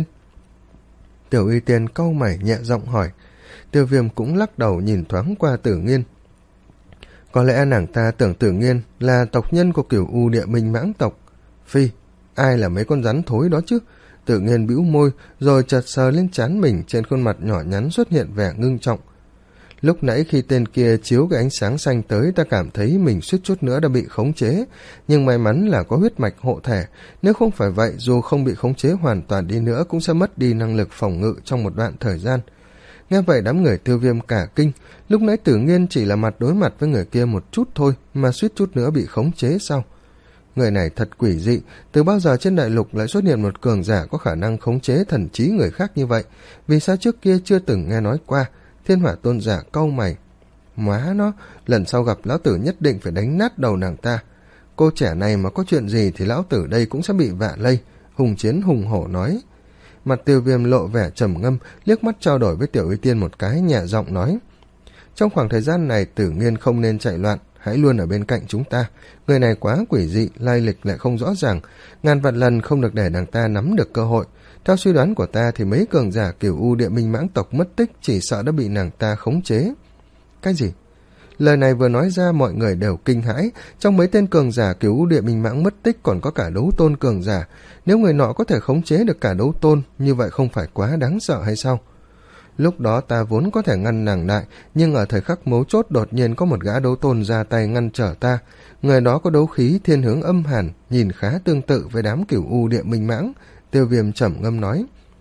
Tiểu Y Tiên cau mày nhẹ giọng hỏi. Tiêu Viêm cũng lắc đầu nhìn thoáng qua Tử Nghiên. Có lẽ nàng ta tưởng Tử Nghiên là tộc nhân của Cửu U Địa Minh Mãng tộc. Phi, ai là mấy con rắn thối đó chứ? Tử Nghiên bĩu môi rồi chợt sờ lên trán mình, trên khuôn mặt nhỏ nhắn xuất hiện vẻ ngưng trọng. Lúc nãy khi tên kia chiếu cái ánh sáng xanh tới, ta cảm thấy mình suýt chút nữa đã bị khống chế, nhưng may mắn là có huyết mạch hộ thể, nếu không phải vậy dù không bị khống chế hoàn toàn đi nữa cũng sẽ mất đi năng lực phòng ngự trong một đoạn thời gian. Nghe vậy đám người Tiêu Viêm cả kinh, lúc nãy Tử Nghiên chỉ là mặt đối mặt với người kia một chút thôi mà suýt chút nữa bị khống chế sao? Người này thật quỷ dị, từ bao giờ trên đại lục lại xuất hiện một cường giả có khả năng khống chế thần trí người khác như vậy, vì sao trước kia chưa từng nghe nói qua? Thiên Hỏa tôn giả cau mày. Móa nó, lần sau gặp lão tử nhất định phải đánh nát đầu nàng ta. Cô trẻ này mà có chuyện gì thì lão tử đây cũng sẽ bị vạ lây, Hùng Chiến hùng hổ nói. Mặt Tiêu Viêm lộ vẻ trầm ngâm, liếc mắt trao đổi với Tiểu Y Tiên một cái, nhẹ giọng nói. Trong khoảng thời gian này Tử Nghiên không nên chạy loạn, hãy luôn ở bên cạnh chúng ta. Người này quá quỷ dị, lai lịch lại không rõ ràng, ngàn vạn lần không được để nàng ta nắm được cơ hội. Theo suy đoán của ta thì mấy cường giả Cửu U Địa Minh Mãng tộc mất tích chỉ sợ đã bị nàng ta khống chế. Cái gì? Lời này vừa nói ra mọi người đều kinh hãi, trong mấy tên cường giả Cửu U Địa Minh Mãng mất tích còn có cả đấu tôn cường giả, nếu người nọ có thể khống chế được cả đấu tôn, như vậy không phải quá đáng sợ hay sao? Lúc đó ta vốn có thể ngăn nàng lại, nhưng ở thời khắc mấu chốt đột nhiên có một gã đấu tôn ra tay ngăn trở ta. Người đó có đấu khí thiên hướng âm hàn, nhìn khá tương tự với đám Cửu U Địa Minh Mãng. Tiêu Viêm trầm ngâm nói.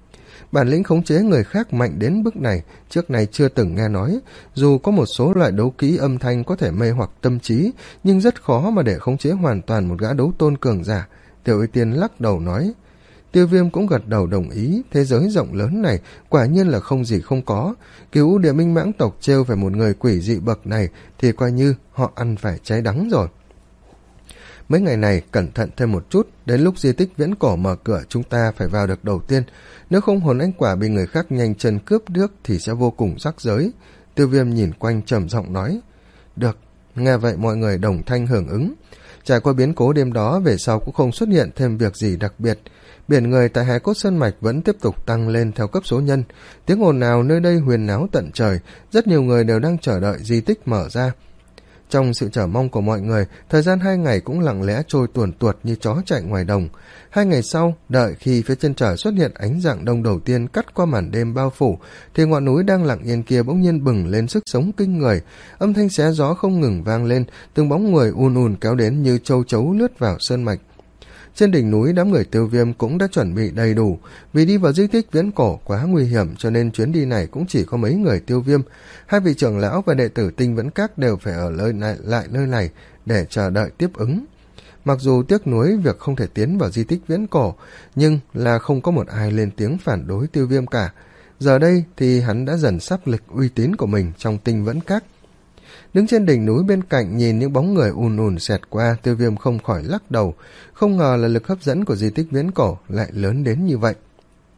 Bản lĩnh khống chế người khác mạnh đến mức này, trước này chưa từng nghe nói. Dù có một số loại đấu kỹ âm thanh có thể mê hoặc tâm trí, nhưng rất khó mà để khống chế hoàn toàn một gã đấu tôn cường giả. Tiểu Y Tiên lắc đầu nói. Tiêu Viêm cũng gật đầu đồng ý, thế giới rộng lớn này quả nhiên là không gì không có. Cửu U Địa Minh Mãng tộc trêu về một người quỷ dị bậc này thì coi như họ ăn phải trái đắng rồi. Mấy ngày này cẩn thận thêm một chút, đến lúc di tích viễn cổ mở cửa chúng ta phải vào được đầu tiên, nếu không hồn anh quả bị người khác nhanh chân cướp được thì sẽ vô cùng rắc rối. Tiêu Viêm nhìn quanh trầm giọng nói. Được. Nghe vậy mọi người đồng thanh hưởng ứng. Trải qua biến cố đêm đó, về sau cũng không xuất hiện thêm việc gì đặc biệt. Biển người tại Hải Cốt Sơn Mạch vẫn tiếp tục tăng lên theo cấp số nhân. Tiếng ồn ào nơi đây huyền náo tận trời, rất nhiều người đều đang chờ đợi di tích mở ra. Trong sự chờ mong của mọi người, thời gian hai ngày cũng lặng lẽ trôi tuồn tuột như chó chạy ngoài đồng. Hai ngày sau, đợi khi phía chân trời xuất hiện ánh rạng đông đầu tiên cắt qua màn đêm bao phủ, thì ngọn núi đang lặng yên kia bỗng nhiên bừng lên sức sống kinh người. Âm thanh xé gió không ngừng vang lên, từng bóng người ùn ùn kéo đến như châu chấu lướt vào sơn mạch. Trên đỉnh núi, đám người Tiêu Viêm cũng đã chuẩn bị đầy đủ, vì đi vào di tích viễn cổ quá nguy hiểm cho nên chuyến đi này cũng chỉ có mấy người Tiêu Viêm. Hai vị trưởng lão và đệ tử Tinh Vẫn Các đều phải ở nơi này, lại nơi này để chờ đợi tiếp ứng. Mặc dù tiếc nuối việc không thể tiến vào di tích viễn cổ, nhưng là không có một ai lên tiếng phản đối Tiêu Viêm cả. Giờ đây thì hắn đã dần sắp lịch uy tín của mình trong Tinh Vẫn Các. Đứng trên đỉnh núi bên cạnh nhìn những bóng người ùn ùn xẹt qua, Tiêu Viêm không khỏi lắc đầu, không ngờ là lực hấp dẫn của di tích viễn cổ lại lớn đến như vậy.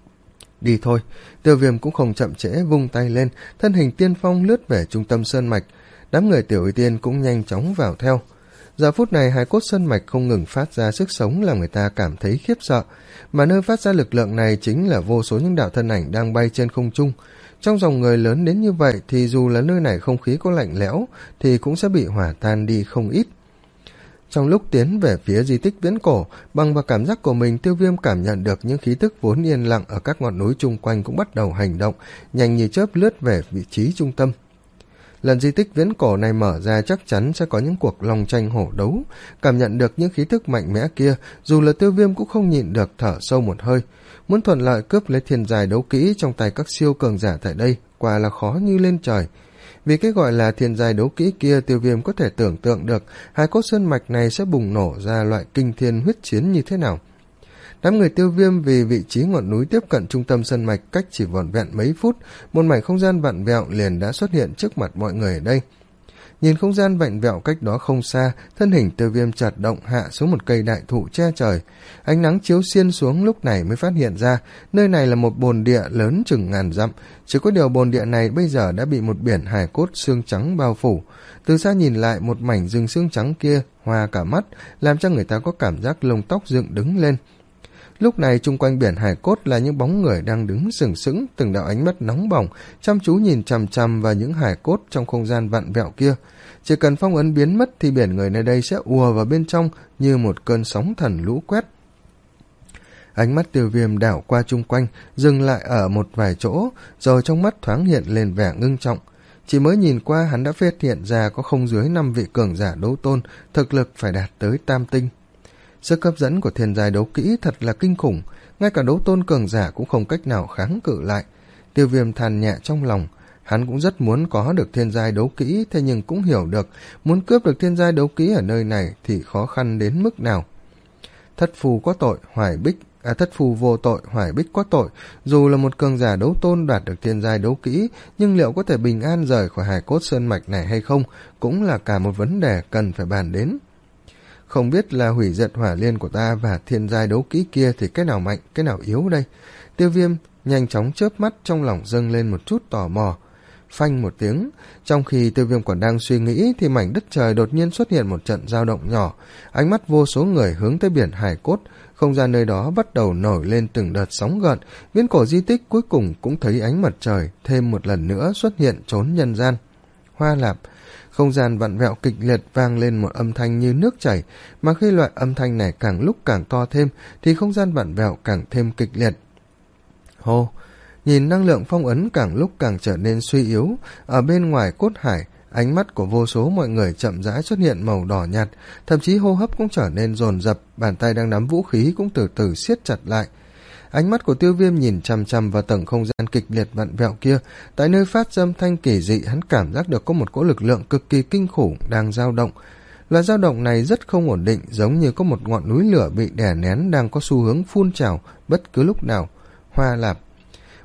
Đi thôi. Tiêu Viêm cũng không chậm trễ, vung tay lên, thân hình tiên phong lướt về trung tâm sơn mạch. Đám người Tiểu Y Tiên cũng nhanh chóng vào theo. Giờ phút này Hải Cốt Sơn Mạch không ngừng phát ra sức sống làm người ta cảm thấy khiếp sợ, mà nơi phát ra lực lượng này chính là vô số những đạo thân ảnh đang bay trên không trung. Trong dòng người lớn đến như vậy thì dù là nơi này không khí có lạnh lẽo thì cũng sẽ bị hỏa tan đi không ít. Trong lúc tiến về phía di tích viễn cổ, bằng vào cảm giác của mình, Tiêu Viêm cảm nhận được những khí tức vốn yên lặng ở các ngọn núi chung quanh cũng bắt đầu hành động, nhanh như chớp lướt về vị trí trung tâm. Lần di tích viễn cổ này mở ra chắc chắn sẽ có những cuộc long tranh hổ đấu. Cảm nhận được những khí tức mạnh mẽ kia, dù là Tiêu Viêm cũng không nhịn được thở sâu một hơi. Muốn thuận lợi cướp lấy thiên giai đấu kỹ trong tay các siêu cường giả tại đây quả là khó như lên trời. Vì cái gọi là thiên giai đấu kỹ kia, Tiêu Viêm có thể tưởng tượng được Hải Cốt Sơn Mạch này sẽ bùng nổ ra loại kinh thiên huyết chiến như thế nào. Đám người Tiêu Viêm vì vị trí ngọn núi tiếp cận trung tâm sơn mạch cách chỉ vỏn vẹn mấy phút, một mảnh không gian vặn vẹo liền đã xuất hiện trước mặt mọi người ở đây. Nhìn không gian vặn vẹo cách đó không xa, thân hình Tiêu Viêm chợt động hạ xuống một cây đại thụ che trời. Ánh nắng chiếu xiên xuống, lúc này mới phát hiện ra nơi này là một bồn địa lớn chừng ngàn dặm. Chỉ có điều bồn địa này bây giờ đã bị một biển hài cốt xương trắng bao phủ. Từ xa nhìn lại, một mảnh rừng xương trắng kia hoa cả mắt, làm cho người ta có cảm giác lông tóc dựng đứng lên. Lúc này chung quanh biển hải cốt là những bóng người đang đứng sừng sững, từng đạo ánh mắt nóng bỏng chăm chú nhìn chằm chằm vào những hải cốt trong không gian vặn vẹo kia. Chỉ cần phong ấn biến mất thì biển người nơi đây sẽ ùa vào bên trong như một cơn sóng thần lũ quét. Ánh mắt Tiêu Viêm đảo qua chung quanh, dừng lại ở một vài chỗ, rồi trong mắt thoáng hiện lên vẻ ngưng trọng. Chỉ mới nhìn qua hắn đã phát hiện ra có không dưới năm vị cường giả đấu tôn, thực lực phải đạt tới tam tinh. Sức hấp dẫn của thiên giai đấu kỹ thật là kinh khủng, ngay cả đấu tôn cường giả cũng không cách nào kháng cự lại. Tiêu Viêm than nhẹ trong lòng, hắn cũng rất muốn có được thiên giai đấu kỹ, thế nhưng cũng hiểu được muốn cướp được thiên giai đấu kỹ ở nơi này thì khó khăn đến mức nào. Thất phù có tội, hoài bích, à thất phù vô tội, hoài bích có tội. Dù là một cường giả đấu tôn đoạt được thiên giai đấu kỹ, nhưng liệu có thể bình an rời khỏi Hải Cốt Sơn Mạch này hay không, cũng là cả một vấn đề cần phải bàn đến. Không biết là hủy diệt hỏa liên của ta và thiên giai đấu kỹ kia thì cái nào mạnh, cái nào yếu đây? Tiêu Viêm nhanh chóng chớp mắt, trong lòng dâng lên một chút tò mò. Phanh một tiếng, trong khi Tiêu Viêm còn đang suy nghĩ thì mảnh đất trời đột nhiên xuất hiện một trận dao động nhỏ. Ánh mắt vô số người hướng tới biển hải cốt, không gian nơi đó bắt đầu nổi lên từng đợt sóng gợn. Viễn cổ di tích cuối cùng cũng thấy ánh mặt trời thêm một lần nữa xuất hiện trốn nhân gian. Hoa lạp, không gian vặn vẹo kịch liệt, vang lên một âm thanh như nước chảy, mà khi loại âm thanh này càng lúc càng to thêm thì không gian vặn vẹo càng thêm kịch liệt. Hô, nhìn năng lượng phong ấn càng lúc càng trở nên suy yếu, ở bên ngoài cốt hải, ánh mắt của vô số mọi người chậm rãi xuất hiện màu đỏ nhạt, thậm chí hô hấp cũng trở nên dồn dập, bàn tay đang nắm vũ khí cũng từ từ siết chặt lại. Ánh mắt của Tiêu Viêm nhìn chằm chằm vào tầng không gian kịch liệt vặn vẹo kia, tại nơi phát ra âm thanh kỳ dị, hắn cảm giác được có một cỗ lực lượng cực kỳ kinh khủng đang dao động. Loại dao động này rất không ổn định, giống như có một ngọn núi lửa bị đè nén đang có xu hướng phun trào bất cứ lúc nào. Hoa lạp,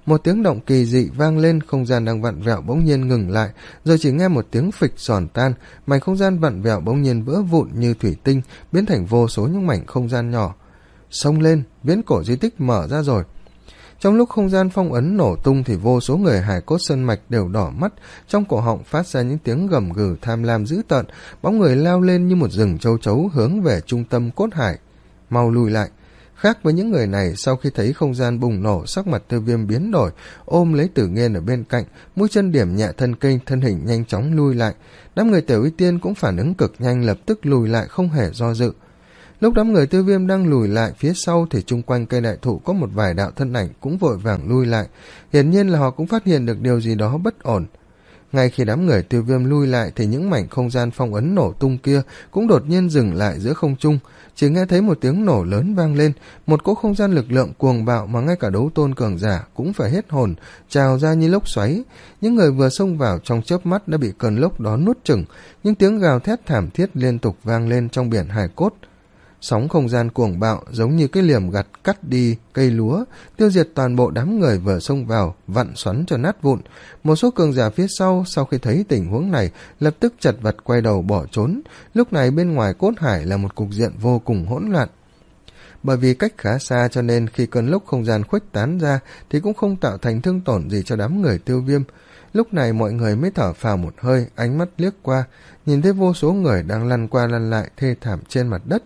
một tiếng động kỳ dị vang lên, không gian đang vặn vẹo bỗng nhiên ngừng lại, rồi chỉ nghe một tiếng phịch giòn tan, mảnh không gian vặn vẹo bỗng nhiên vỡ vụn như thủy tinh, biến thành vô số những mảnh không gian nhỏ. Xông lên, viễn cổ di tích mở ra rồi. Trong lúc không gian phong ấn nổ tung thì vô số người hài cốt sơn mạch đều đỏ mắt, trong cổ họng phát ra những tiếng gầm gừ tham lam dữ tợn, bóng người lao lên như một rừng châu chấu hướng về trung tâm cốt hải. Mau lùi lại. Khác với những người này, sau khi thấy không gian bùng nổ, sắc mặt Tiêu Viêm biến đổi, ôm lấy Tử Nghiên ở bên cạnh, mũi chân điểm nhẹ thân cây, thân hình nhanh chóng lui lại. Đám người Tiểu Y Tiên cũng phản ứng cực nhanh, lập tức lùi lại không hề do dự. Lúc đám người Tiêu Viêm đang lùi lại phía sau thì chung quanh cây đại thụ có một vài đạo thân ảnh cũng vội vàng lui lại, hiển nhiên là họ cũng phát hiện được điều gì đó bất ổn. Ngay khi đám người Tiêu Viêm lui lại thì những mảnh không gian phong ấn nổ tung kia cũng đột nhiên dừng lại giữa không trung, chỉ nghe thấy một tiếng nổ lớn vang lên, một cỗ không gian lực lượng cuồng bạo mà ngay cả đấu tôn cường giả cũng phải hết hồn, trào ra như lốc xoáy. Những người vừa xông vào trong chớp mắt đã bị cơn lốc đó nuốt chửng, những tiếng gào thét thảm thiết liên tục vang lên trong biển hài cốt. Sóng không gian cuồng bạo giống như cái liềm gặt cắt đi cây lúa, tiêu diệt toàn bộ đám người vừa xông vào, vặn xoắn cho nát vụn. Một số cường giả phía sau sau khi thấy tình huống này lập tức chật vật quay đầu bỏ trốn. Lúc này bên ngoài cốt hải là một cục diện vô cùng hỗn loạn. Bởi vì cách khá xa cho nên khi cơn lốc không gian khuếch tán ra thì cũng không tạo thành thương tổn gì cho đám người Tiêu Viêm. Lúc này mọi người mới thở phào một hơi, ánh mắt liếc qua, nhìn thấy vô số người đang lăn qua lăn lại thê thảm trên mặt đất.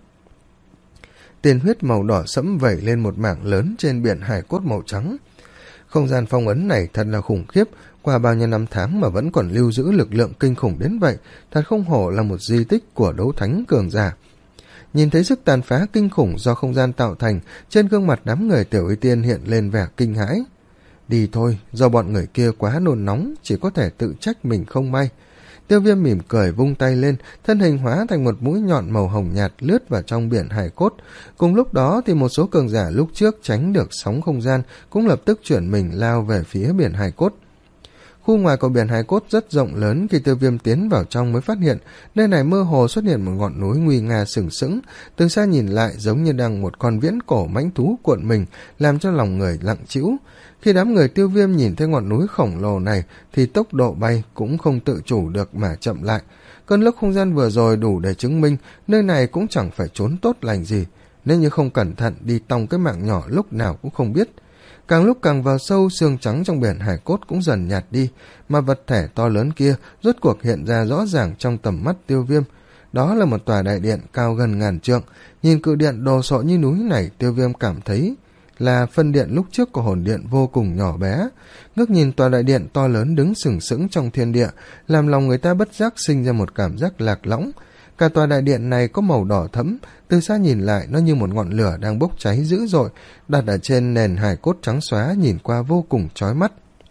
Tiền huyết màu đỏ sẫm vẩy lên một mảng lớn trên biển hải cốt màu trắng. Không gian phong ấn này thật là khủng khiếp, qua bao nhiêu năm tháng mà vẫn còn lưu giữ lực lượng kinh khủng đến vậy, thật không hổ là một di tích của đấu thánh cường giả. Nhìn thấy sức tàn phá kinh khủng do không gian tạo thành, trên gương mặt đám người Tiểu Y Tiên hiện lên vẻ kinh hãi. Đi thôi, do bọn người kia quá nôn nóng, chỉ có thể tự trách mình không may. Tiêu Viêm mỉm cười vung tay lên, thân hình hóa thành một mũi nhọn màu hồng nhạt lướt vào trong biển hải cốt. Cùng lúc đó thì một số cường giả lúc trước tránh được sóng không gian cũng lập tức chuyển mình lao về phía biển hải cốt. Khu ngoài của biển hải cốt rất rộng lớn, khi Tiêu Viêm tiến vào trong mới phát hiện nơi này mơ hồ xuất hiện một ngọn núi nguy nga sừng sững, từ xa nhìn lại giống như đang một con viễn cổ mãnh thú cuộn mình, làm cho lòng người lặng trĩu. Khi đám người Tiêu Viêm nhìn thấy ngọn núi khổng lồ này thì tốc độ bay cũng không tự chủ được mà chậm lại. Cơn lốc không gian vừa rồi đủ để chứng minh nơi này cũng chẳng phải trốn tốt lành gì, nếu như không cẩn thận đi tòng cái mạng nhỏ lúc nào cũng không biết. Càng lúc càng vào sâu, xương trắng trong biển hải cốt cũng dần nhạt đi, mà vật thể to lớn kia rốt cuộc hiện ra rõ ràng trong tầm mắt Tiêu Viêm. Đó là một tòa đại điện cao gần ngàn trượng. Nhìn cự điện đồ sộ như núi này, Tiêu Viêm cảm thấy là phân điện lúc trước của hồn điện vô cùng nhỏ bé. Ngước nhìn tòa đại điện to lớn đứng sừng sững trong thiên địa, làm lòng người ta bất giác sinh ra một cảm giác lạc lõng. Cả tòa đại điện này có màu đỏ thẫm, từ xa nhìn lại nó như một ngọn lửa đang bốc cháy dữ dội, đặt ở trên nền hài cốt trắng xóa, nhìn qua vô cùng chói mắt.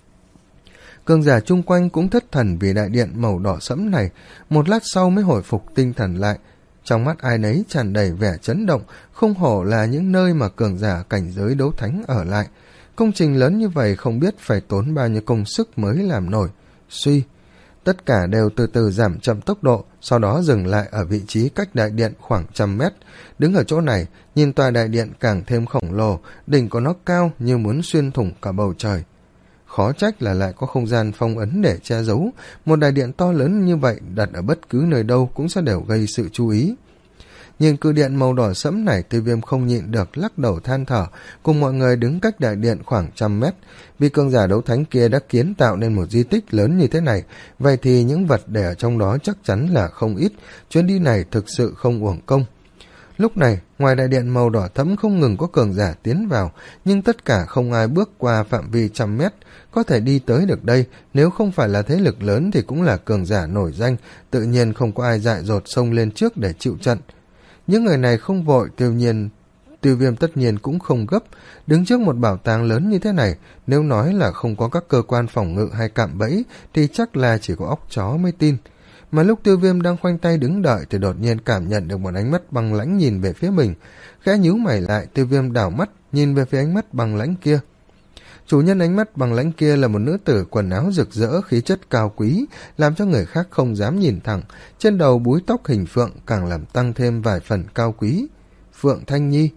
Cường giả chung quanh cũng thất thần vì đại điện màu đỏ sẫm này, một lát sau mới hồi phục tinh thần lại. Trong mắt ai nấy tràn đầy vẻ chấn động, không hổ là những nơi mà cường giả cảnh giới đấu thánh ở lại. Công trình lớn như vậy không biết phải tốn bao nhiêu công sức mới làm nổi. Suy, tất cả đều từ từ giảm chậm tốc độ, sau đó dừng lại ở vị trí cách đại điện khoảng trăm mét. Đứng ở chỗ này, nhìn tòa đại điện càng thêm khổng lồ, đỉnh của nó cao như muốn xuyên thủng cả bầu trời. Khó trách là lại có không gian phong ấn để che giấu, một đại điện to lớn như vậy đặt ở bất cứ nơi đâu cũng sẽ đều gây sự chú ý. Nhìn cự điện màu đỏ sẫm này, Tiêu Viêm không nhịn được lắc đầu than thở, cùng mọi người đứng cách đại điện khoảng trăm mét. Vì cường giả đấu thánh kia đã kiến tạo nên một di tích lớn như thế này, vậy thì những vật để ở trong đó chắc chắn là không ít, chuyến đi này thực sự không uổng công. Lúc này, ngoài đại điện màu đỏ thẫm không ngừng có cường giả tiến vào, nhưng tất cả không ai bước qua phạm vi trăm mét, có thể đi tới được đây, nếu không phải là thế lực lớn thì cũng là cường giả nổi danh, tự nhiên không có ai dại dột xông lên trước để chịu trận. Những người này không vội, tiêu nhiên Tiêu Viêm tất nhiên cũng không gấp. Đứng trước một bảo tàng lớn như thế này, nếu nói là không có các cơ quan phòng ngự hay cạm bẫy thì chắc là chỉ có óc chó mới tin. Mà lúc Tiêu Viêm đang khoanh tay đứng đợi thì đột nhiên cảm nhận được một ánh mắt băng lãnh nhìn về phía mình. Khẽ nhíu mày lại, Tiêu Viêm đảo mắt nhìn về phía ánh mắt băng lãnh kia. Chủ nhân ánh mắt băng lãnh kia là một nữ tử quần áo rực rỡ, khí chất cao quý, làm cho người khác không dám nhìn thẳng. Trên đầu búi tóc hình phượng càng làm tăng thêm vài phần cao quý. Phượng Thanh Nhi.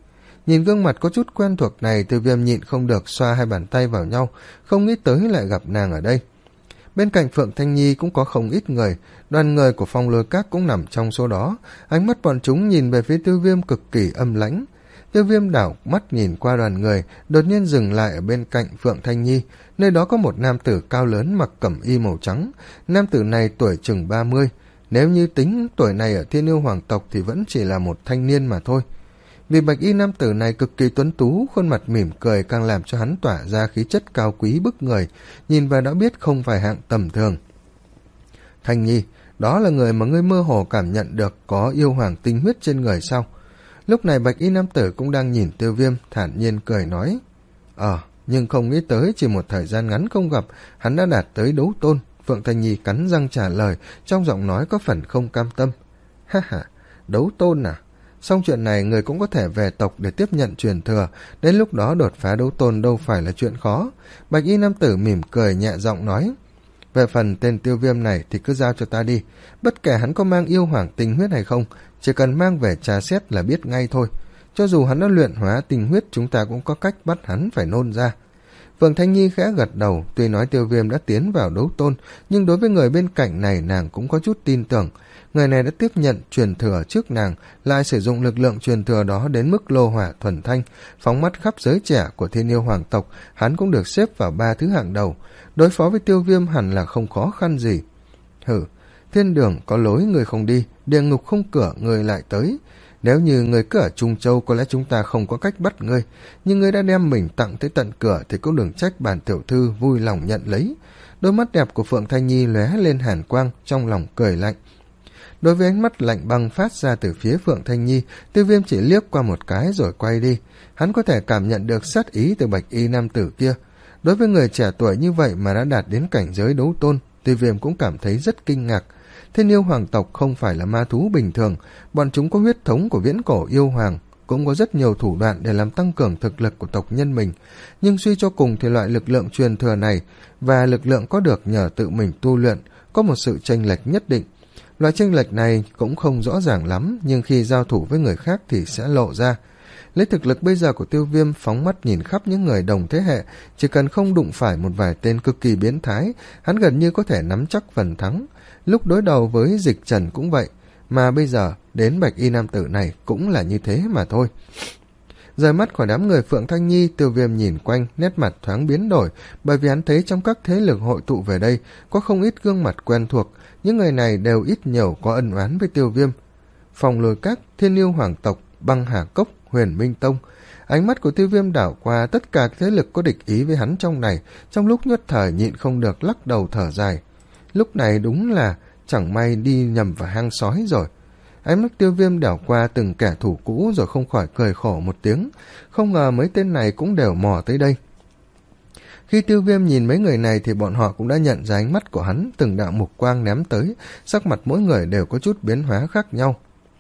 Nhìn gương mặt có chút quen thuộc này, Tiêu Viêm nhịn không được xoa hai bàn tay vào nhau, không nghĩ tới lại gặp nàng ở đây. Bên cạnh Phượng Thanh Nhi cũng có không ít người, đoàn người của Phong Lôi Các cũng nằm trong số đó. Ánh mắt bọn chúng nhìn về phía Tiêu Viêm cực kỳ âm lãnh. Tiêu Viêm đảo mắt nhìn qua đoàn người, đột nhiên dừng lại ở bên cạnh Phượng Thanh Nhi. Nơi đó có một nam tử cao lớn mặc cẩm y màu trắng. Nam tử này tuổi chừng ba mươi. Nếu như tính tuổi này ở Thiên Yêu Hoàng tộc thì vẫn chỉ là một thanh niên mà thôi. Vì bạch y nam tử này cực kỳ tuấn tú, khuôn mặt mỉm cười càng làm cho hắn tỏa ra khí chất cao quý bức người, nhìn vào đã biết không phải hạng tầm thường. Thanh Nhi, đó là người mà ngươi mơ hồ cảm nhận được có yêu hoàng tinh huyết trên người sao? Lúc này bạch y nam tử cũng đang nhìn Tiêu Viêm, thản nhiên cười nói. Ờ, nhưng không nghĩ tới chỉ một thời gian ngắn không gặp, hắn đã đạt tới đấu tôn. Phượng Thanh Nhi cắn răng trả lời, trong giọng nói có phần không cam tâm. Ha ha, đấu tôn à? Xong chuyện này người cũng có thể về tộc để tiếp nhận truyền thừa, đến lúc đó đột phá đấu tôn đâu phải là chuyện khó. Bạch y nam tử mỉm cười nhẹ giọng nói. Về phần tên Tiêu Viêm này thì cứ giao cho ta đi, bất kể hắn có mang yêu hoàng tinh huyết hay không, chỉ cần mang về trà xét là biết ngay thôi. Cho dù hắn đã luyện hóa tinh huyết, chúng ta cũng có cách bắt hắn phải nôn ra. Phượng Thanh Nhi khẽ gật đầu, tuy nói Tiêu Viêm đã tiến vào đấu tôn, nhưng đối với người bên cạnh này nàng cũng có chút tin tưởng. Người này đã tiếp nhận truyền thừa trước nàng, lại sử dụng lực lượng truyền thừa đó đến mức lô hỏa thuần thanh, phóng mắt khắp giới trẻ của Thiên Yêu Hoàng tộc, hắn cũng được xếp vào ba thứ hạng đầu. Đối phó với Tiêu Viêm hẳn là không khó khăn gì. Hử, thiên đường có lối người không đi, địa ngục không cửa người lại tới. Nếu như người cứ ở Trung Châu có lẽ chúng ta không có cách bắt ngươi, nhưng ngươi đã đem mình tặng tới tận cửa thì cũng đừng trách bản tiểu thư vui lòng nhận lấy. Đôi mắt đẹp của Phượng Thanh Nhi lóe lên hàn quang, trong lòng cười lạnh. Đối với ánh mắt lạnh băng phát ra từ phía Phượng Thanh Nhi, Tiêu Viêm chỉ liếc qua một cái rồi quay đi. Hắn có thể cảm nhận được sát ý từ bạch y nam tử kia. Đối với người trẻ tuổi như vậy mà đã đạt đến cảnh giới đấu tôn, Tiêu Viêm cũng cảm thấy rất kinh ngạc. Thiên Yêu Hoàng tộc không phải là ma thú bình thường, bọn chúng có huyết thống của viễn cổ yêu hoàng, cũng có rất nhiều thủ đoạn để làm tăng cường thực lực của tộc nhân mình. Nhưng suy cho cùng thì loại lực lượng truyền thừa này và lực lượng có được nhờ tự mình tu luyện có một sự chênh lệch nhất định. Loại chênh lệch này cũng không rõ ràng lắm, nhưng khi giao thủ với người khác thì sẽ lộ ra. Lấy thực lực bây giờ của Tiêu Viêm phóng mắt nhìn khắp những người đồng thế hệ, chỉ cần không đụng phải một vài tên cực kỳ biến thái, hắn gần như có thể nắm chắc phần thắng. Lúc đối đầu với Dịch Trần cũng vậy, mà bây giờ đến bạch y nam tử này cũng là như thế mà thôi. Rời mắt khỏi đám người Phượng Thanh Nhi, Tiêu Viêm nhìn quanh, nét mặt thoáng biến đổi, bởi vì hắn thấy trong các thế lực hội tụ về đây có không ít gương mặt quen thuộc, những người này đều ít nhiều có ân oán với Tiêu Viêm. Phong Lôi Các, Thiên Yêu Hoàng tộc, Băng Hà Cốc, Huyền Minh Tông. Ánh mắt của Tiêu Viêm đảo qua tất cả thế lực có địch ý với hắn trong này, trong lúc nhất thời nhịn không được lắc đầu thở dài. Lúc này đúng là chẳng may đi nhầm vào hang sói rồi. Ánh mắt Tiêu Viêm đảo qua từng kẻ thủ cũ rồi không khỏi cười khổ một tiếng, không ngờ mấy tên này cũng đều mò tới đây. Khi Tiêu Viêm nhìn mấy người này thì bọn họ cũng đã nhận ra ánh mắt của hắn, từng đạo mục quang ném tới, sắc mặt mỗi người đều có chút biến hóa khác nhau.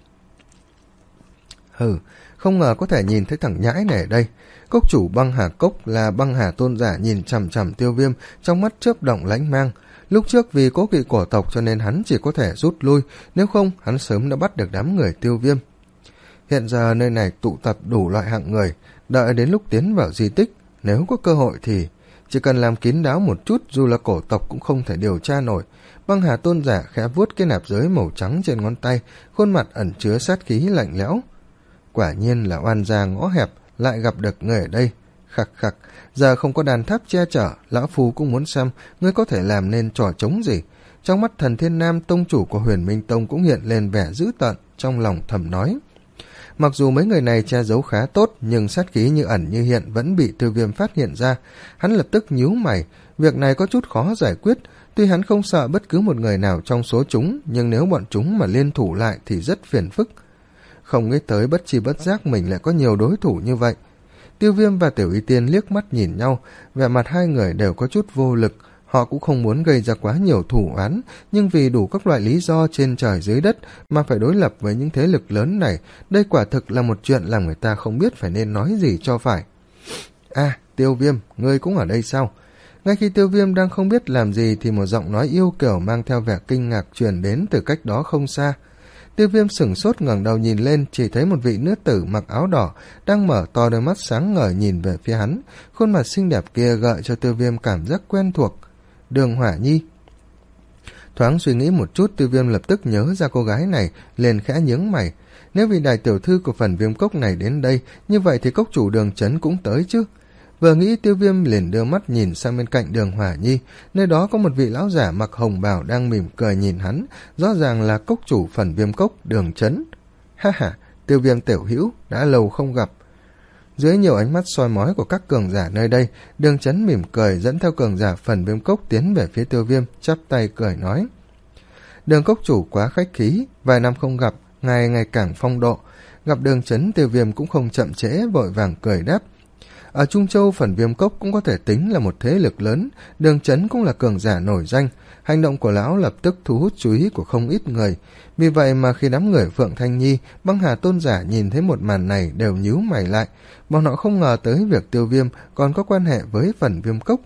Hừ, không ngờ có thể nhìn thấy thằng nhãi này ở đây. Cốc chủ Băng Hà Cốc là Băng Hà tôn giả nhìn chằm chằm Tiêu Viêm, trong mắt chớp động lánh mang. Lúc trước vì cố kỵ cổ tộc cho nên hắn chỉ có thể rút lui, nếu không hắn sớm đã bắt được đám người Tiêu Viêm. Hiện giờ nơi này tụ tập đủ loại hạng người, đợi đến lúc tiến vào di tích, nếu có cơ hội thì chỉ cần làm kín đáo một chút, dù là cổ tộc cũng không thể điều tra nổi. Băng Hà tôn giả khẽ vuốt cái nạp giới màu trắng trên ngón tay, khuôn mặt ẩn chứa sát khí lạnh lẽo. Quả nhiên là oan gia ngõ hẹp, lại gặp được người ở đây. Khặc khặc, giờ không có đàn tháp che chở, lão phu cũng muốn xem ngươi có thể làm nên trò trống gì. Trong mắt Thần Thiên Nam, tông chủ của Huyền Minh Tông cũng hiện lên vẻ dữ tợn, trong lòng thầm nói. Mặc dù mấy người này che giấu khá tốt, nhưng sát khí như ẩn như hiện vẫn bị Tiêu Viêm phát hiện ra. Hắn lập tức nhíu mày, việc này có chút khó giải quyết. Tuy hắn không sợ bất cứ một người nào trong số chúng, nhưng nếu bọn chúng mà liên thủ lại thì rất phiền phức. Không nghĩ tới bất chi bất giác mình lại có nhiều đối thủ như vậy. Tiêu Viêm và Tiểu Y Tiên liếc mắt nhìn nhau, vẻ mặt hai người đều có chút vô lực. Họ cũng không muốn gây ra quá nhiều thủ oán, nhưng vì đủ các loại lý do trên trời dưới đất mà phải đối lập với những thế lực lớn này, đây quả thực là một chuyện làm người ta không biết phải nên nói gì cho phải. À, Tiêu Viêm, ngươi cũng ở đây sao? Ngay khi Tiêu Viêm đang không biết làm gì thì một giọng nói yêu kiều mang theo vẻ kinh ngạc truyền đến từ cách đó không xa. Tiêu Viêm sửng sốt ngẩng đầu nhìn lên, chỉ thấy một vị nữ tử mặc áo đỏ đang mở to đôi mắt sáng ngời nhìn về phía hắn. Khuôn mặt xinh đẹp kia gợi cho Tiêu Viêm cảm giác quen thuộc. Đường Hỏa Nhi. Thoáng suy nghĩ một chút, Tiêu Viêm lập tức nhớ ra cô gái này, liền khẽ nhướng mày. Nếu vị đại tiểu thư của phần Viêm Cốc này đến đây, như vậy thì cốc chủ Đường Chấn cũng tới chứ. Vừa nghĩ, Tiêu Viêm liền đưa mắt nhìn sang bên cạnh Đường Hỏa Nhi, nơi đó có một vị lão giả mặc hồng bào đang mỉm cười nhìn hắn, rõ ràng là cốc chủ phần Viêm Cốc Đường Chấn. Ha ha, Tiêu Viêm tiểu hữu, đã lâu không gặp. Dưới nhiều ánh mắt soi mói của các cường giả nơi đây, Đường Chấn mỉm cười dẫn theo cường giả phần Viêm Cốc tiến về phía Tiêu Viêm, chắp tay cười nói: Đường cốc chủ quá khách khí, vài năm không gặp, ngài ngày càng phong độ. Gặp Đường Chấn, Tiêu Viêm cũng không chậm trễ, vội vàng cười đáp: Ở Trung Châu, phần Viêm Cốc cũng có thể tính là một thế lực lớn, Đường Chấn cũng là cường giả nổi danh. Hành động của lão lập tức thu hút chú ý của không ít người. Vì vậy mà khi đám người Phượng Thanh Nhi, Băng Hà tôn giả nhìn thấy một màn này đều nhíu mày lại. Bọn họ không ngờ tới việc Tiêu Viêm còn có quan hệ với phần Viêm Cốc.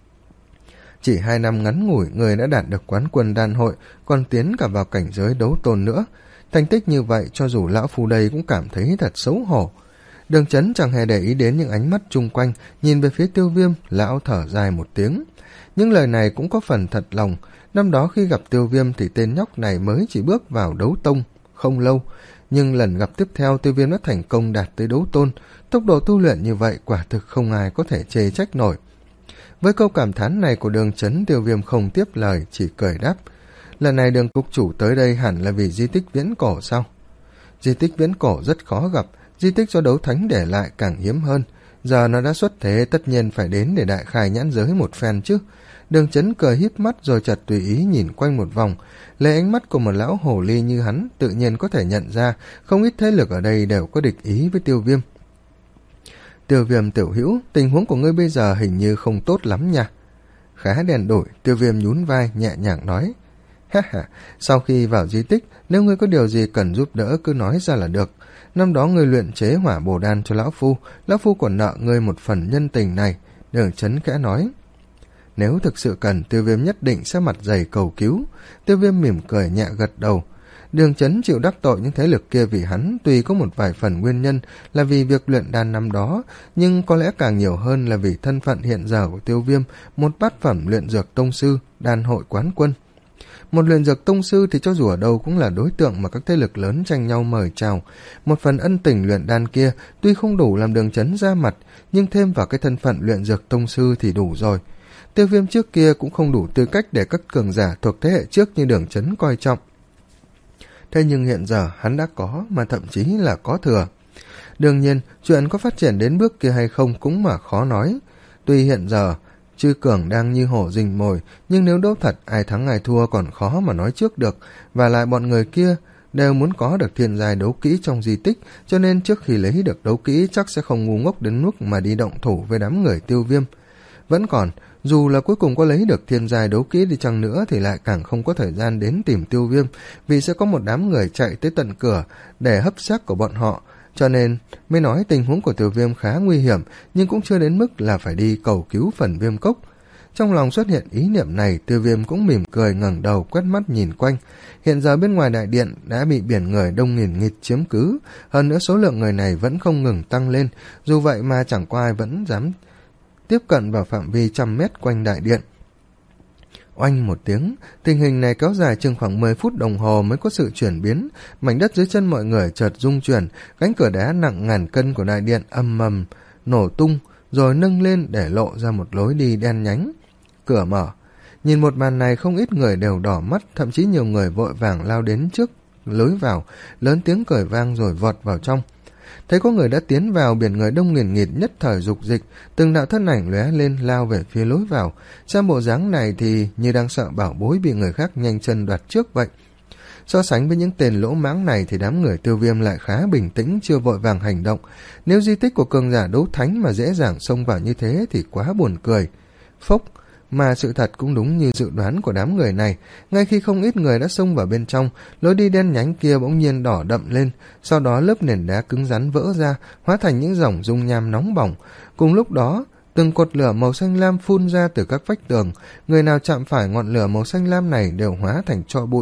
Chỉ hai năm ngắn ngủi, người đã đạt được quán quân đan hội, còn tiến cả vào cảnh giới đấu tôn nữa. Thành tích như vậy, cho dù lão phu đây cũng cảm thấy thật xấu hổ. Đường Chấn chẳng hề để ý đến những ánh mắt chung quanh, nhìn về phía Tiêu Viêm, lão thở dài một tiếng. Những lời này cũng có phần thật lòng. Năm đó khi gặp Tiêu Viêm thì tên nhóc này mới chỉ bước vào đấu tông không lâu, nhưng lần gặp tiếp theo Tiêu Viêm đã thành công đạt tới đấu tôn. Tốc độ tu luyện như vậy quả thực không ai có thể chê trách nổi. Với câu cảm thán này của Đường Chấn, Tiêu Viêm không tiếp lời, chỉ cười đáp: Lần này Đường cục chủ tới đây hẳn là vì di tích viễn cổ sao? Di tích viễn cổ rất khó gặp, di tích do đấu thánh để lại càng hiếm hơn. Giờ nó đã xuất thế, tất nhiên phải đến để đại khai nhãn giới một phen chứ. Đường Chấn cười híp mắt rồi chợt tùy ý nhìn quanh một vòng. Lấy ánh mắt của một lão hồ ly như hắn, tự nhiên có thể nhận ra không ít thế lực ở đây đều có địch ý với Tiêu Viêm. Tiêu Viêm tiểu hữu, tình huống của ngươi bây giờ hình như không tốt lắm nha. Khá đèn đổi, Tiêu Viêm nhún vai nhẹ nhàng nói: Ha ha, sau khi vào di tích, nếu ngươi có điều gì cần giúp đỡ cứ nói ra là được. Năm đó ngươi luyện chế hỏa bồ đan cho lão phu, lão phu còn nợ ngươi một phần nhân tình này. Đường Chấn khẽ nói. Nếu thực sự cần, Tiêu Viêm nhất định sẽ mặt dày cầu cứu. Tiêu Viêm mỉm cười nhẹ gật đầu. Đường Chấn chịu đắc tội những thế lực kia vì hắn, tuy có một vài phần nguyên nhân là vì việc luyện đan năm đó, nhưng có lẽ càng nhiều hơn là vì thân phận hiện giờ của Tiêu Viêm, một bát phẩm luyện dược tông sư, đan hội quán quân. Một luyện dược tông sư thì cho dù ở đâu cũng là đối tượng mà các thế lực lớn tranh nhau mời chào. Một phần ân tình luyện đan kia tuy không đủ làm Đường Chấn ra mặt, nhưng thêm vào cái thân phận luyện dược tông sư thì đủ rồi. Tiêu Viêm trước kia cũng không đủ tư cách để các cường giả thuộc thế hệ trước như Đường Chấn coi trọng. Thế nhưng hiện giờ hắn đã có, mà thậm chí là có thừa. Đương nhiên, chuyện có phát triển đến bước kia hay không cũng mà khó nói. Tuy hiện giờ Chư Cường đang như hổ rình mồi, nhưng nếu đấu thật ai thắng ai thua còn khó mà nói trước được, và lại bọn người kia đều muốn có được thiên giai đấu kỹ trong di tích, cho nên trước khi lấy được đấu kỹ chắc sẽ không ngu ngốc đến mức mà đi động thủ với đám người Tiêu Viêm. Vẫn còn, dù là cuối cùng có lấy được thiên giai đấu kỹ đi chăng nữa thì lại càng không có thời gian đến tìm Tiêu Viêm, vì sẽ có một đám người chạy tới tận cửa để hấp xác của bọn họ, cho nên mới nói tình huống của Tiêu Viêm khá nguy hiểm, nhưng cũng chưa đến mức là phải đi cầu cứu phần Viêm Cốc. Trong lòng xuất hiện ý niệm này, Tiêu Viêm cũng mỉm cười ngẩng đầu quét mắt nhìn quanh. Hiện giờ bên ngoài đại điện đã bị biển người đông nghìn nghịt chiếm cứ, hơn nữa số lượng người này vẫn không ngừng tăng lên, dù vậy mà chẳng có ai vẫn dám tiếp cận vào phạm vi trăm mét quanh đại điện. Oanh một tiếng, tình hình này kéo dài chừng khoảng mười phút đồng hồ mới có sự chuyển biến. Mảnh đất dưới chân mọi người chợt rung chuyển, cánh cửa đá nặng ngàn cân của đại điện ầm ầm nổ tung, rồi nâng lên để lộ ra một lối đi đen nhánh. Cửa mở, nhìn một màn này không ít người đều đỏ mắt, thậm chí nhiều người vội vàng lao đến trước lối vào, lớn tiếng cười vang rồi vọt vào trong. Thấy có người đã tiến vào, biển người đông nghìn nghịt nhất thời dục dịch, từng đạo thân ảnh lóe lên lao về phía lối vào. Xem bộ dáng này thì như đang sợ bảo bối bị người khác nhanh chân đoạt trước vậy. So sánh với những tên lỗ mãng này thì đám người Tiêu Viêm lại khá bình tĩnh, chưa vội vàng hành động. Nếu di tích của cường giả đấu thánh mà dễ dàng xông vào như thế thì quá buồn cười. Phốc, mà sự thật cũng đúng như dự đoán của đám người này. Ngay khi không ít người đã xông vào bên trong, lối đi đen nhánh kia bỗng nhiên đỏ đậm lên, sau đó lớp nền đá cứng rắn vỡ ra, hóa thành những dòng dung nham nóng bỏng. Cùng lúc đó, từng cột lửa màu xanh lam phun ra từ các vách tường, người nào chạm phải ngọn lửa màu xanh lam này đều hóa thành tro bụi.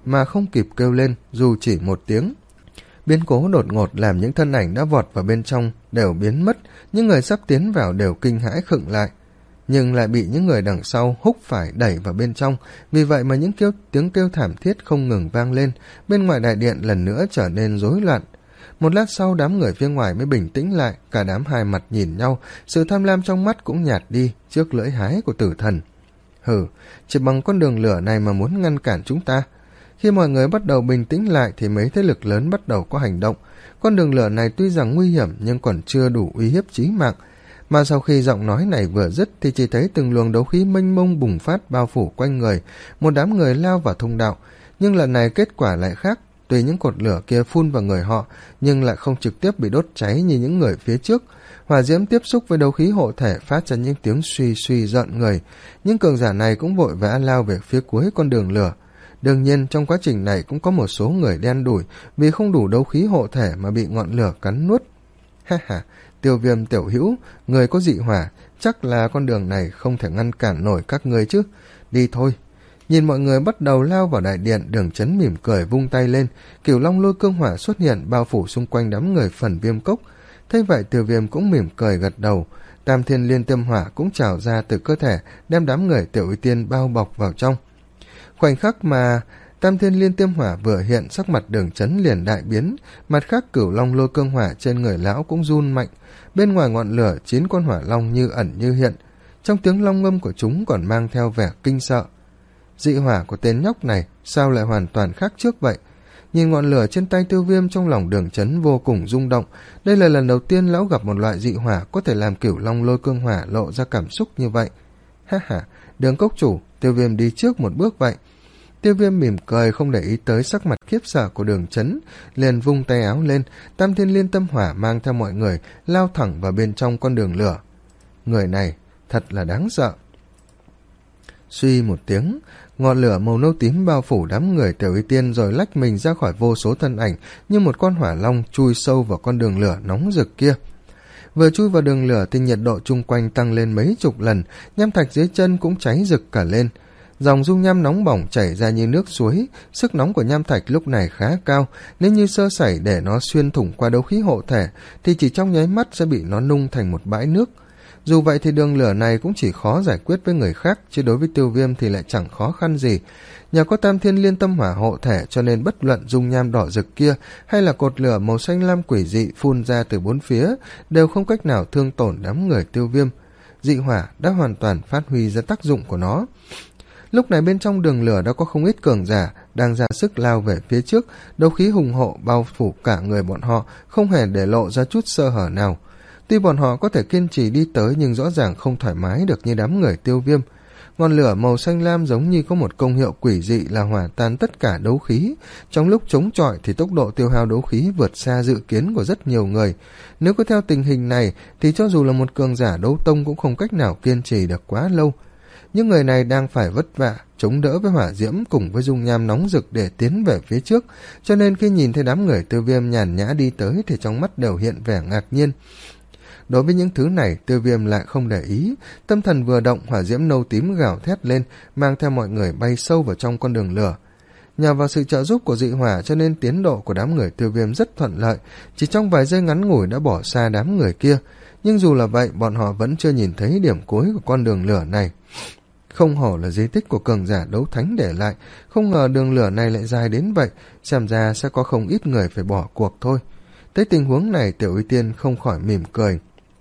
mà không kịp kêu lên dù chỉ một tiếng. Biến cố đột ngột làm những thân ảnh đã vọt vào bên trong đều biến mất, những người sắp tiến vào đều kinh hãi khựng lại, nhưng lại bị những người đằng sau húc phải đẩy vào bên trong. Vì vậy mà những kêu, tiếng kêu thảm thiết không ngừng vang lên, bên ngoài đại điện lần nữa trở nên rối loạn. Một lát sau đám người phía ngoài mới bình tĩnh lại, cả đám hai mặt nhìn nhau, sự tham lam trong mắt cũng nhạt đi trước lưỡi hái của tử thần. Hừ, chỉ bằng con đường lửa này mà muốn ngăn cản chúng ta? Khi mọi người bắt đầu bình tĩnh lại thì mấy thế lực lớn bắt đầu có hành động. Con đường lửa này tuy rằng nguy hiểm nhưng còn chưa đủ uy hiếp chí mạng. Mà sau khi giọng nói này vừa dứt thì chỉ thấy từng luồng đấu khí mênh mông bùng phát bao phủ quanh người, một đám người lao vào thông đạo. Nhưng lần này kết quả lại khác, tuy những cột lửa kia phun vào người họ nhưng lại không trực tiếp bị đốt cháy như những người phía trước. Hỏa diễm tiếp xúc với đấu khí hộ thể phát ra những tiếng suy suy rợn người. Những cường giả này cũng vội vã lao về phía cuối con đường lửa. Đương nhiên trong quá trình này cũng có một số người đen đủi vì không đủ đấu khí hộ thể mà bị ngọn lửa cắn nuốt. Ha ha, Tiêu Viêm tiểu hữu, người có dị hỏa, chắc là con đường này không thể ngăn cản nổi các người chứ. Đi thôi. Nhìn mọi người bắt đầu lao vào đại điện, Đường Chấn mỉm cười vung tay lên, Cửu Long lôi cương hỏa xuất hiện bao phủ xung quanh đám người phần Viêm cốc. Thế vậy Tiêu Viêm cũng mỉm cười gật đầu, Tam Thiên Liên Tiêm Hỏa cũng trào ra từ cơ thể, đem đám người Tiểu Y Tiên bao bọc vào trong. Khoảnh khắc mà Tam Thiên Liên Tiêm Hỏa vừa hiện, sắc mặt Đường Chấn liền đại biến, mặt khác Cửu Long lôi cương hỏa trên người lão cũng run mạnh. Bên ngoài ngọn lửa, chín con hỏa long như ẩn như hiện, trong tiếng long ngâm của chúng còn mang theo vẻ kinh sợ. Dị hỏa của tên nhóc này sao lại hoàn toàn khác trước vậy? Nhìn ngọn lửa trên tay Tiêu Viêm, trong lòng Đường Chấn vô cùng rung động. Đây là lần đầu tiên lão gặp một loại dị hỏa có thể làm Cửu Long lôi cương hỏa lộ ra cảm xúc như vậy. Ha ha, Đường cốc chủ, Tiêu Viêm đi trước một bước vậy. Tiêu Viêm mỉm cười không để ý tới sắc mặt khiếp sợ của Đường Chấn, liền vung tay áo lên, Tam Thiên Liên Tâm Hỏa mang theo mọi người lao thẳng vào bên trong con đường lửa. Người này thật là đáng sợ. Suy một tiếng, ngọn lửa màu nâu tím bao phủ đám người Tiểu Y Tiên rồi lách mình ra khỏi vô số thân ảnh, như một con hỏa long chui sâu vào con đường lửa nóng rực kia. Vừa chui vào đường lửa thì nhiệt độ chung quanh tăng lên mấy chục lần, nham thạch dưới chân cũng cháy rực cả lên. Dòng dung nham nóng bỏng chảy ra như nước suối, sức nóng của nham thạch lúc này khá cao, nếu như sơ sẩy để nó xuyên thủng qua đấu khí hộ thể thì chỉ trong nháy mắt sẽ bị nó nung thành một bãi nước. Dù vậy thì đường lửa này cũng chỉ khó giải quyết với người khác, chứ đối với Tiêu Viêm thì lại chẳng khó khăn gì. Nhờ có Tam Thiên Liên Tâm Hỏa hộ thể cho nên bất luận dung nham đỏ rực kia hay là cột lửa màu xanh lam quỷ dị phun ra từ bốn phía đều không cách nào thương tổn đám người Tiêu Viêm. Dị hỏa đã hoàn toàn phát huy ra tác dụng của nó. Lúc này bên trong đường lửa đã có không ít cường giả đang ra sức lao về phía trước, đấu khí hùng hộ bao phủ cả người bọn họ, không hề để lộ ra chút sơ hở nào. Tuy bọn họ có thể kiên trì đi tới nhưng rõ ràng không thoải mái được như đám người Tiêu Viêm. Ngọn lửa màu xanh lam giống như có một công hiệu quỷ dị là hòa tan tất cả đấu khí. Trong lúc chống chọi thì tốc độ tiêu hao đấu khí vượt xa dự kiến của rất nhiều người. Nếu cứ theo tình hình này thì cho dù là một cường giả đấu tông cũng không cách nào kiên trì được quá lâu. Những người này đang phải vất vả chống đỡ với hỏa diễm cùng với dung nham nóng rực để tiến về phía trước, cho nên khi nhìn thấy đám người Tiêu Viêm nhàn nhã đi tới thì trong mắt đều hiện vẻ ngạc nhiên. Đối với những thứ này, Tiêu Viêm lại không để ý, tâm thần vừa động, hỏa diễm nâu tím gào thét lên, mang theo mọi người bay sâu vào trong con đường lửa. Nhờ vào sự trợ giúp của dị hỏa cho nên tiến độ của đám người Tiêu Viêm rất thuận lợi, chỉ trong vài giây ngắn ngủi đã bỏ xa đám người kia. Nhưng dù là vậy, bọn họ vẫn chưa nhìn thấy điểm cuối của con đường lửa này. Không hổ là di tích của cường giả đấu thánh để lại, không ngờ đường lửa này lại dài đến vậy, xem ra sẽ có không ít người phải bỏ cuộc thôi. Tới tình huống này, Tiểu Y Tiên không khỏi mỉm cười.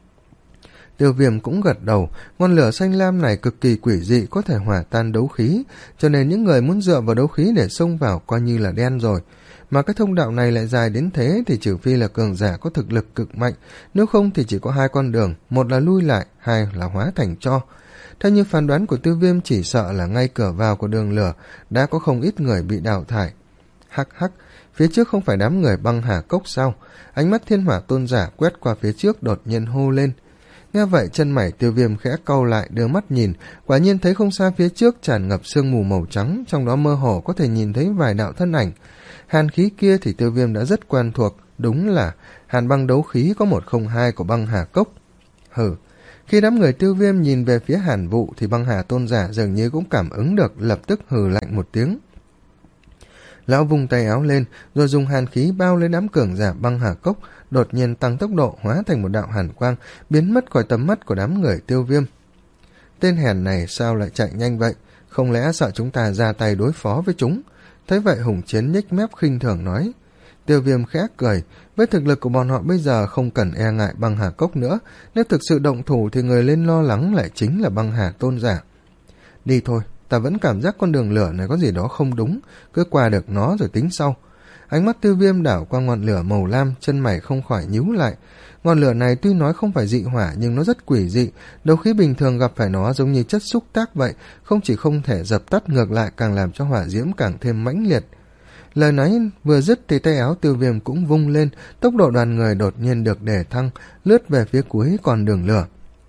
Tiêu Viêm cũng gật đầu, ngọn lửa xanh lam này cực kỳ quỷ dị, có thể hòa tan đấu khí, cho nên những người muốn dựa vào đấu khí để xông vào coi như là đen rồi. Mà cái thông đạo này lại dài đến thế thì trừ phi là cường giả có thực lực cực mạnh, nếu không thì chỉ có hai con đường, một là lui lại, hai là hóa thành tro. Theo như phán đoán của Tiêu Viêm, chỉ sợ là ngay cửa vào của đường lửa đã có không ít người bị đào thải. Hắc hắc, phía trước không phải đám người băng hà cốc sao? Ánh mắt Thiên Hỏa Tôn giả quét qua phía trước đột nhiên hô lên. Nghe vậy chân mày Tiêu Viêm khẽ cau lại, đưa mắt nhìn, quả nhiên thấy không xa phía trước tràn ngập sương mù màu trắng, trong đó mơ hồ có thể nhìn thấy vài đạo thân ảnh. Hàn khí kia thì Tiêu Viêm đã rất quen thuộc, đúng là hàn băng đấu khí có một không hai của băng hà cốc. Hừ, khi đám người Tiêu Viêm nhìn về phía Hàn Vụ thì băng hà tôn giả dường như cũng cảm ứng được, lập tức hừ lạnh một tiếng. Lão vung tay áo lên, rồi dùng hàn khí bao lấy đám cường giả băng hà cốc, đột nhiên tăng tốc độ hóa thành một đạo hàn quang, biến mất khỏi tầm mắt của đám người Tiêu Viêm. Tên hèn này sao lại chạy nhanh vậy? Không lẽ sợ chúng ta ra tay đối phó với chúng? Thấy vậy Hùng Chiến nhếch mép khinh thường nói. Tiêu Viêm khẽ cười, với thực lực của bọn họ bây giờ không cần e ngại băng hà cốc nữa, nếu thực sự động thủ thì người lên lo lắng lại chính là băng hà tôn giả. Đi thôi, ta vẫn cảm giác con đường lửa này có gì đó không đúng, cứ qua được nó rồi tính sau. Ánh mắt Tiêu Viêm đảo qua ngọn lửa màu lam, chân mày không khỏi nhíu lại. Ngọn lửa này tuy nói không phải dị hỏa nhưng nó rất quỷ dị, đấu khí bình thường gặp phải nó giống như chất xúc tác vậy, không chỉ không thể dập tắt, ngược lại càng làm cho hỏa diễm càng thêm mãnh liệt. Lời nói vừa dứt thì tay áo Tiêu Viêm cũng vung lên, tốc độ đoàn người đột nhiên được đề thăng, lướt về phía cuối con đường lửa.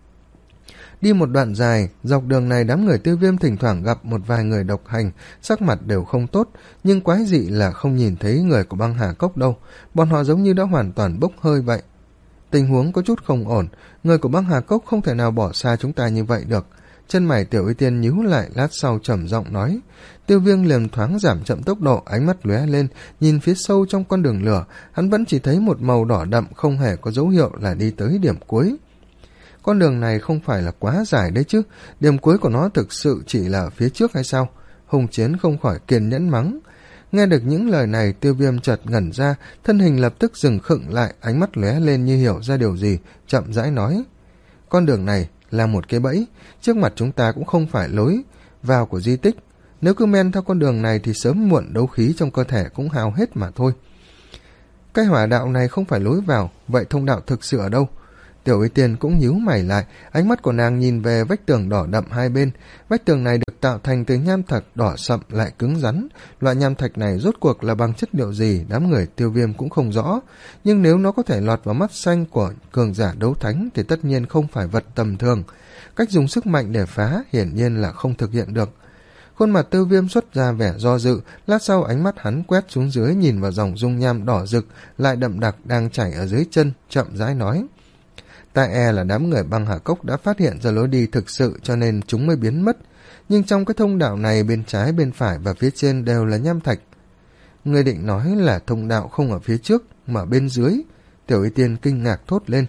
Đi một đoạn dài, dọc đường này đám người Tiêu Viêm thỉnh thoảng gặp một vài người độc hành, sắc mặt đều không tốt, nhưng quái dị là không nhìn thấy người của băng hà cốc đâu, bọn họ giống như đã hoàn toàn bốc hơi vậy. Tình huống có chút không ổn, người của băng hà cốc không thể nào bỏ xa chúng ta như vậy được. Chân mày Tiểu Y Tiên nhíu lại, lát sau trầm giọng nói. Tiêu Viêm liền thoáng giảm chậm tốc độ, ánh mắt lóe lên, nhìn phía sâu trong con đường lửa, hắn vẫn chỉ thấy một màu đỏ đậm, không hề có dấu hiệu là đi tới điểm cuối. Con đường này không phải là quá dài đấy chứ, điểm cuối của nó thực sự chỉ là phía trước hay sao? Hùng Chiến không khỏi kiên nhẫn mắng. Nghe được những lời này, Tiêu Viêm chợt ngẩn ra, thân hình lập tức dừng khựng lại, ánh mắt lóe lên như hiểu ra điều gì, chậm rãi nói. Con đường này là một cái bẫy, trước mặt chúng ta cũng không phải lối vào của di tích. Nếu cứ men theo con đường này thì sớm muộn đấu khí trong cơ thể cũng hao hết mà thôi. Cái hỏa đạo này không phải lối vào, vậy thông đạo thực sự ở đâu? Tiểu Y Tiên cũng nhíu mày lại, ánh mắt của nàng nhìn về vách tường đỏ đậm hai bên. Vách tường này được tạo thành từ nham thạch đỏ sậm lại cứng rắn. Loại nham thạch này rốt cuộc là bằng chất liệu gì, đám người Tiêu Viêm cũng không rõ. Nhưng nếu nó có thể lọt vào mắt xanh của cường giả đấu thánh thì tất nhiên không phải vật tầm thường. Cách dùng sức mạnh để phá hiển nhiên là không thực hiện được. Khuôn mặt Tiêu Viêm xuất ra vẻ do dự, lát sau ánh mắt hắn quét xuống dưới nhìn vào dòng dung nham đỏ rực lại đậm đặc đang chảy ở dưới chân, chậm rãi nói. Ta e là đám người băng hà cốc đã phát hiện ra lối đi thực sự cho nên chúng mới biến mất. Nhưng trong cái thông đạo này bên trái, bên phải và phía trên đều là nham thạch. Người định nói là thông đạo không ở phía trước mà bên dưới. Tiểu Y Tiên kinh ngạc thốt lên.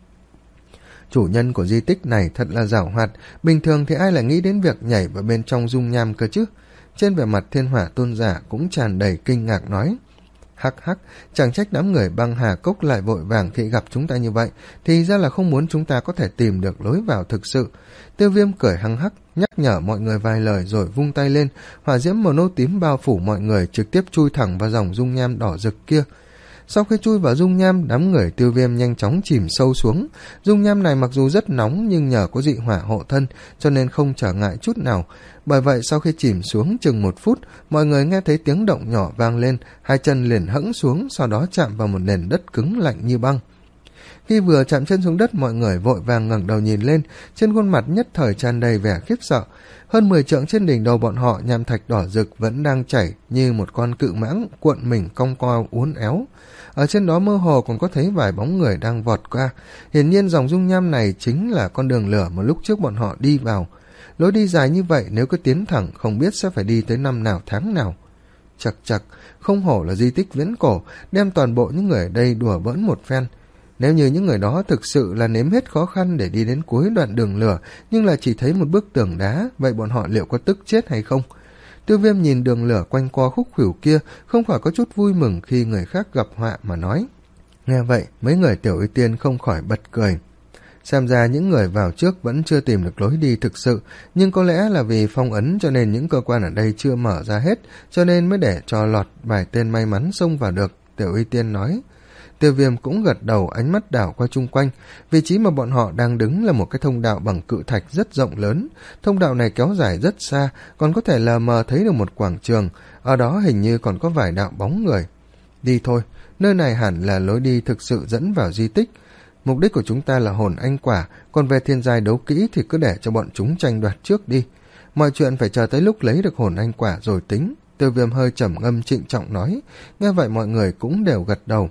Chủ nhân của di tích này thật là giảo hoạt, bình thường thì ai lại nghĩ đến việc nhảy vào bên trong dung nham cơ chứ. Trên vẻ mặt Thiên Hỏa Tôn giả cũng tràn đầy kinh ngạc nói. Hắc hắc, chẳng trách đám người băng hà cốc lại vội vàng khi gặp chúng ta như vậy, thì ra là không muốn chúng ta có thể tìm được lối vào thực sự. Tiêu Viêm cười hăng hắc, nhắc nhở mọi người vài lời rồi vung tay lên, hỏa diễm màu nâu tím bao phủ mọi người, trực tiếp chui thẳng vào dòng dung nham đỏ rực kia. Sau khi chui vào dung nham, đám người Tiêu Viêm nhanh chóng chìm sâu xuống. Dung nham này mặc dù rất nóng nhưng nhờ có dị hỏa hộ thân cho nên không trở ngại chút nào. Bởi vậy sau khi chìm xuống chừng một phút, mọi người nghe thấy tiếng động nhỏ vang lên, hai chân liền hẫng xuống, sau đó chạm vào một nền đất cứng lạnh như băng. Khi vừa chạm chân xuống đất, mọi người vội vàng ngẩng đầu nhìn lên, trên khuôn mặt nhất thời tràn đầy vẻ khiếp sợ. Hơn mười trượng trên đỉnh đầu bọn họ, nham thạch đỏ rực vẫn đang chảy như một con cự mãng cuộn mình cong co uốn éo. Ở trên đó mơ hồ còn có thấy vài bóng người đang vọt qua. Hiển nhiên dòng dung nham này chính là con đường lửa mà lúc trước bọn họ đi vào. Lối đi dài như vậy nếu cứ tiến thẳng không biết sẽ phải đi tới năm nào tháng nào. Chật chật, không hổ là di tích viễn cổ, đem toàn bộ những người ở đây đùa bỡn một phen. Nếu như những người đó thực sự là nếm hết khó khăn để đi đến cuối đoạn đường lửa, nhưng là chỉ thấy một bức tường đá, vậy bọn họ liệu có tức chết hay không? Tiêu Viêm nhìn đường lửa quanh co khúc khuỷu kia, không khỏi có chút vui mừng khi người khác gặp họa mà nói. Nghe vậy, mấy người Tiểu Y Tiên không khỏi bật cười. Xem ra những người vào trước vẫn chưa tìm được lối đi thực sự, nhưng có lẽ là vì phong ấn cho nên những cơ quan ở đây chưa mở ra hết, cho nên mới để cho lọt vài tên may mắn xông vào được, Tiểu Y Tiên nói. Tiêu Viêm cũng gật đầu, ánh mắt đảo qua chung quanh. Vị trí mà bọn họ đang đứng là một cái thông đạo bằng cự thạch rất rộng lớn. Thông đạo này kéo dài rất xa, còn có thể lờ mờ thấy được một quảng trường. Ở đó hình như còn có vài đạo bóng người. Đi thôi, nơi này hẳn là lối đi thực sự dẫn vào di tích. Mục đích của chúng ta là hồn anh quả, còn về thiên giai đấu kỹ thì cứ để cho bọn chúng tranh đoạt trước đi. Mọi chuyện phải chờ tới lúc lấy được hồn anh quả rồi tính. Tiêu Viêm hơi trầm ngâm trịnh trọng nói. Nghe vậy mọi người cũng đều gật đầu.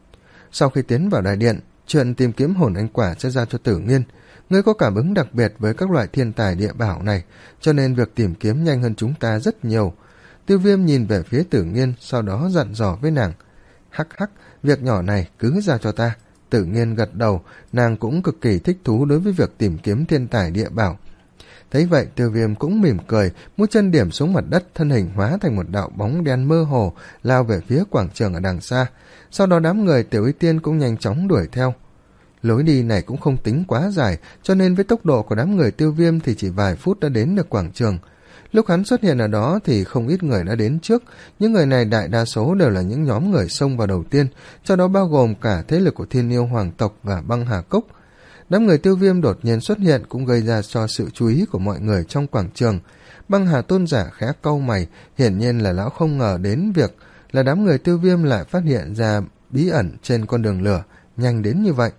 Sau khi tiến vào đại điện, chuyện tìm kiếm hồn anh quả sẽ ra cho Tử Nghiên. Ngươi có cảm ứng đặc biệt với các loại thiên tài địa bảo này, cho nên việc tìm kiếm nhanh hơn chúng ta rất nhiều. Tiêu Viêm nhìn về phía Tử Nghiên, sau đó dặn dò với nàng. Hắc hắc, việc nhỏ này cứ giao cho ta. Tử Nghiên gật đầu, nàng cũng cực kỳ thích thú đối với việc tìm kiếm thiên tài địa bảo. Thấy vậy, Tiêu Viêm cũng mỉm cười, mũi chân điểm xuống mặt đất, thân hình hóa thành một đạo bóng đen mơ hồ, lao về phía quảng trường ở đằng xa. Sau đó đám người Tiểu Y Tiên cũng nhanh chóng đuổi theo. Lối đi này cũng không tính quá dài, cho nên với tốc độ của đám người Tiêu Viêm thì chỉ vài phút đã đến được quảng trường. Lúc hắn xuất hiện ở đó thì không ít người đã đến trước, những người này đại đa số đều là những nhóm người xông vào đầu tiên, trong đó bao gồm cả thế lực của Thiên Yêu Hoàng tộc và Băng Hà Cốc. Đám người Tiêu Viêm đột nhiên xuất hiện cũng gây ra cho sự chú ý của mọi người trong quảng trường. Băng Hà tôn giả khẽ cau mày, hiển nhiên là lão không ngờ đến việc là đám người Tiêu Viêm lại phát hiện ra bí ẩn trên con đường lửa, nhanh đến như vậy.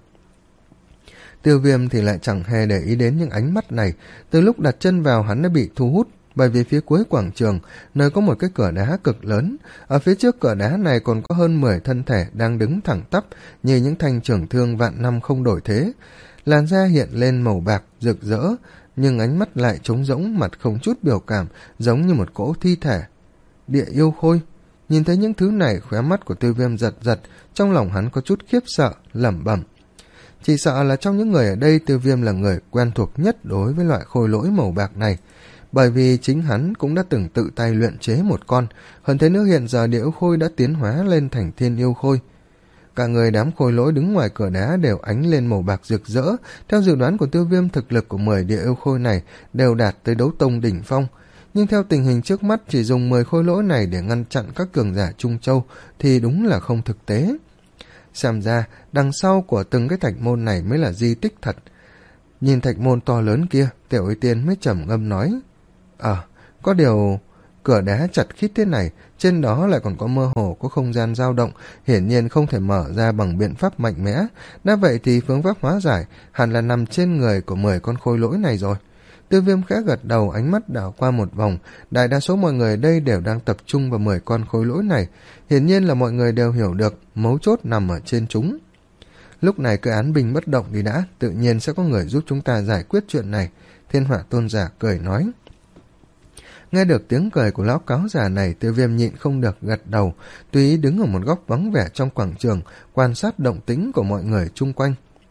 Tiêu Viêm thì lại chẳng hề để ý đến những ánh mắt này, từ lúc đặt chân vào hắn đã bị thu hút, bởi vì phía cuối quảng trường, nơi có một cái cửa đá cực lớn, ở phía trước cửa đá này còn có hơn mười thân thể đang đứng thẳng tắp như những thanh trường thương vạn năm không đổi thế. Làn da hiện lên màu bạc, rực rỡ, nhưng ánh mắt lại trống rỗng, mặt không chút biểu cảm, giống như một cỗ thi thể. Địa yêu khôi. Nhìn thấy những thứ này, khóe mắt của Tiêu Viêm giật giật, trong lòng hắn có chút khiếp sợ, lẩm bẩm. Chỉ sợ là trong những người ở đây, Tiêu Viêm là người quen thuộc nhất đối với loại khôi lỗi màu bạc này, bởi vì chính hắn cũng đã từng tự tay luyện chế một con, hơn thế nữa hiện giờ địa yêu khôi đã tiến hóa lên thành thiên yêu khôi. Cả người đám khôi lỗi đứng ngoài cửa đá đều ánh lên màu bạc rực rỡ. Theo dự đoán của Tiêu Viêm, thực lực của mười địa yêu khôi này đều đạt tới đấu tông đỉnh phong, nhưng theo tình hình trước mắt chỉ dùng mười khôi lỗi này để ngăn chặn các cường giả Trung Châu thì đúng là không thực tế. Xem ra đằng sau của từng cái thạch môn này mới là di tích thật. Nhìn thạch môn to lớn kia, Tiểu Y Tiên mới trầm ngâm nói. Ờ, à, có điều cửa đá chặt khít thế này, trên đó lại còn có mơ hồ có không gian dao động, hiển nhiên không thể mở ra bằng biện pháp mạnh mẽ. Đã vậy thì phương pháp hóa giải hẳn là nằm trên người của mười con khôi lỗi này rồi. Tiêu Viêm khẽ gật đầu, ánh mắt đảo qua một vòng, đại đa số mọi người ở đây đều đang tập trung vào mười con khôi lỗi này, hiển nhiên là mọi người đều hiểu được mấu chốt nằm ở trên chúng. Lúc này cứ án binh bất động đi đã, tự nhiên sẽ có người giúp chúng ta giải quyết chuyện này. Thiên Hỏa tôn giả cười nói. Nghe được tiếng cười của lão cáo già này, Tiêu Viêm nhịn không được gật đầu, tùy ý đứng ở một góc vắng vẻ trong quảng trường, quan sát động tĩnh của mọi người chung quanh.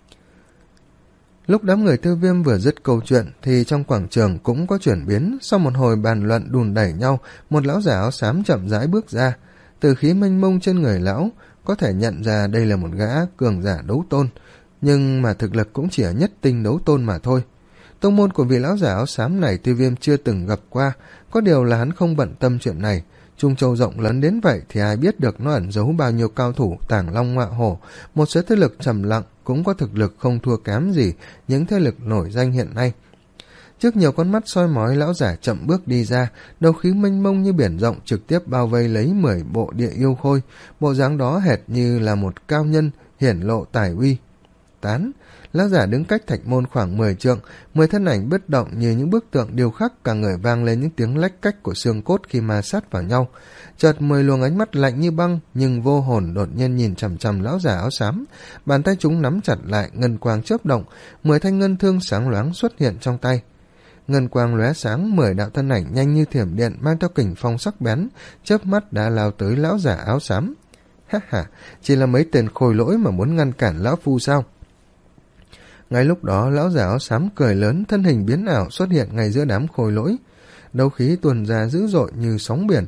Lúc đám người Tiêu Viêm vừa dứt câu chuyện thì trong quảng trường cũng có chuyển biến. Sau một hồi bàn luận đùn đẩy nhau, một lão giả áo xám chậm rãi bước ra. Từ khí mênh mông trên người lão có thể nhận ra đây là một gã cường giả đấu tôn, nhưng mà thực lực cũng chỉ ở nhất tinh đấu tôn mà thôi. Tông môn của vị lão giả áo xám này Tiêu Viêm chưa từng gặp qua, có điều là hắn không bận tâm chuyện này. Trung Châu rộng lớn đến vậy thì ai biết được nó ẩn giấu bao nhiêu cao thủ tàng long ngọa hổ. Một số thế lực trầm lặng cũng có thực lực không thua kém gì những thế lực nổi danh hiện nay. Trước nhiều con mắt soi mói, lão giả chậm bước đi ra, đầu khí mênh mông như biển rộng trực tiếp bao vây lấy mười bộ địa yêu khôi, bộ dáng đó hệt như là một cao nhân hiển lộ tài uy. Tán, lão giả đứng cách thạch môn khoảng mười trượng, mười thân ảnh bất động như những bức tượng điêu khắc, cả người vang lên những tiếng lách cách của xương cốt khi ma sát vào nhau. Chợt mười luồng ánh mắt lạnh như băng nhưng vô hồn đột nhiên nhìn chằm chằm lão giả áo xám, bàn tay chúng nắm chặt lại, ngân quang chớp động, mười thanh ngân thương sáng loáng xuất hiện trong tay. Ngân quang lóe sáng, mười đạo thân ảnh nhanh như thiểm điện mang theo kình phong sắc bén, chớp mắt đã lao tới lão giả áo xám. Ha ha, chỉ là mấy tên khôi lỗi mà muốn ngăn cản lão phu sao? Ngay lúc đó, lão giả áo xám cười lớn, thân hình biến ảo xuất hiện ngay giữa đám khôi lỗi, đấu khí tuôn ra dữ dội như sóng biển.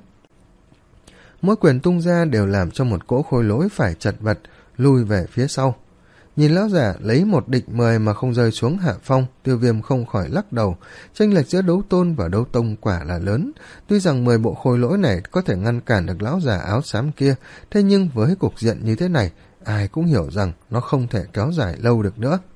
Mỗi quyền tung ra đều làm cho một cỗ khôi lỗi phải chật vật lùi về phía sau. Nhìn lão giả lấy một địch mười mà không rơi xuống hạ phong, Tiêu Viêm không khỏi lắc đầu. Chênh lệch giữa đấu tôn và đấu tông quả là lớn. Tuy rằng mười bộ khôi lỗi này có thể ngăn cản được lão giả áo xám kia, thế nhưng với cục diện như thế này, ai cũng hiểu rằng nó không thể kéo dài lâu được nữa.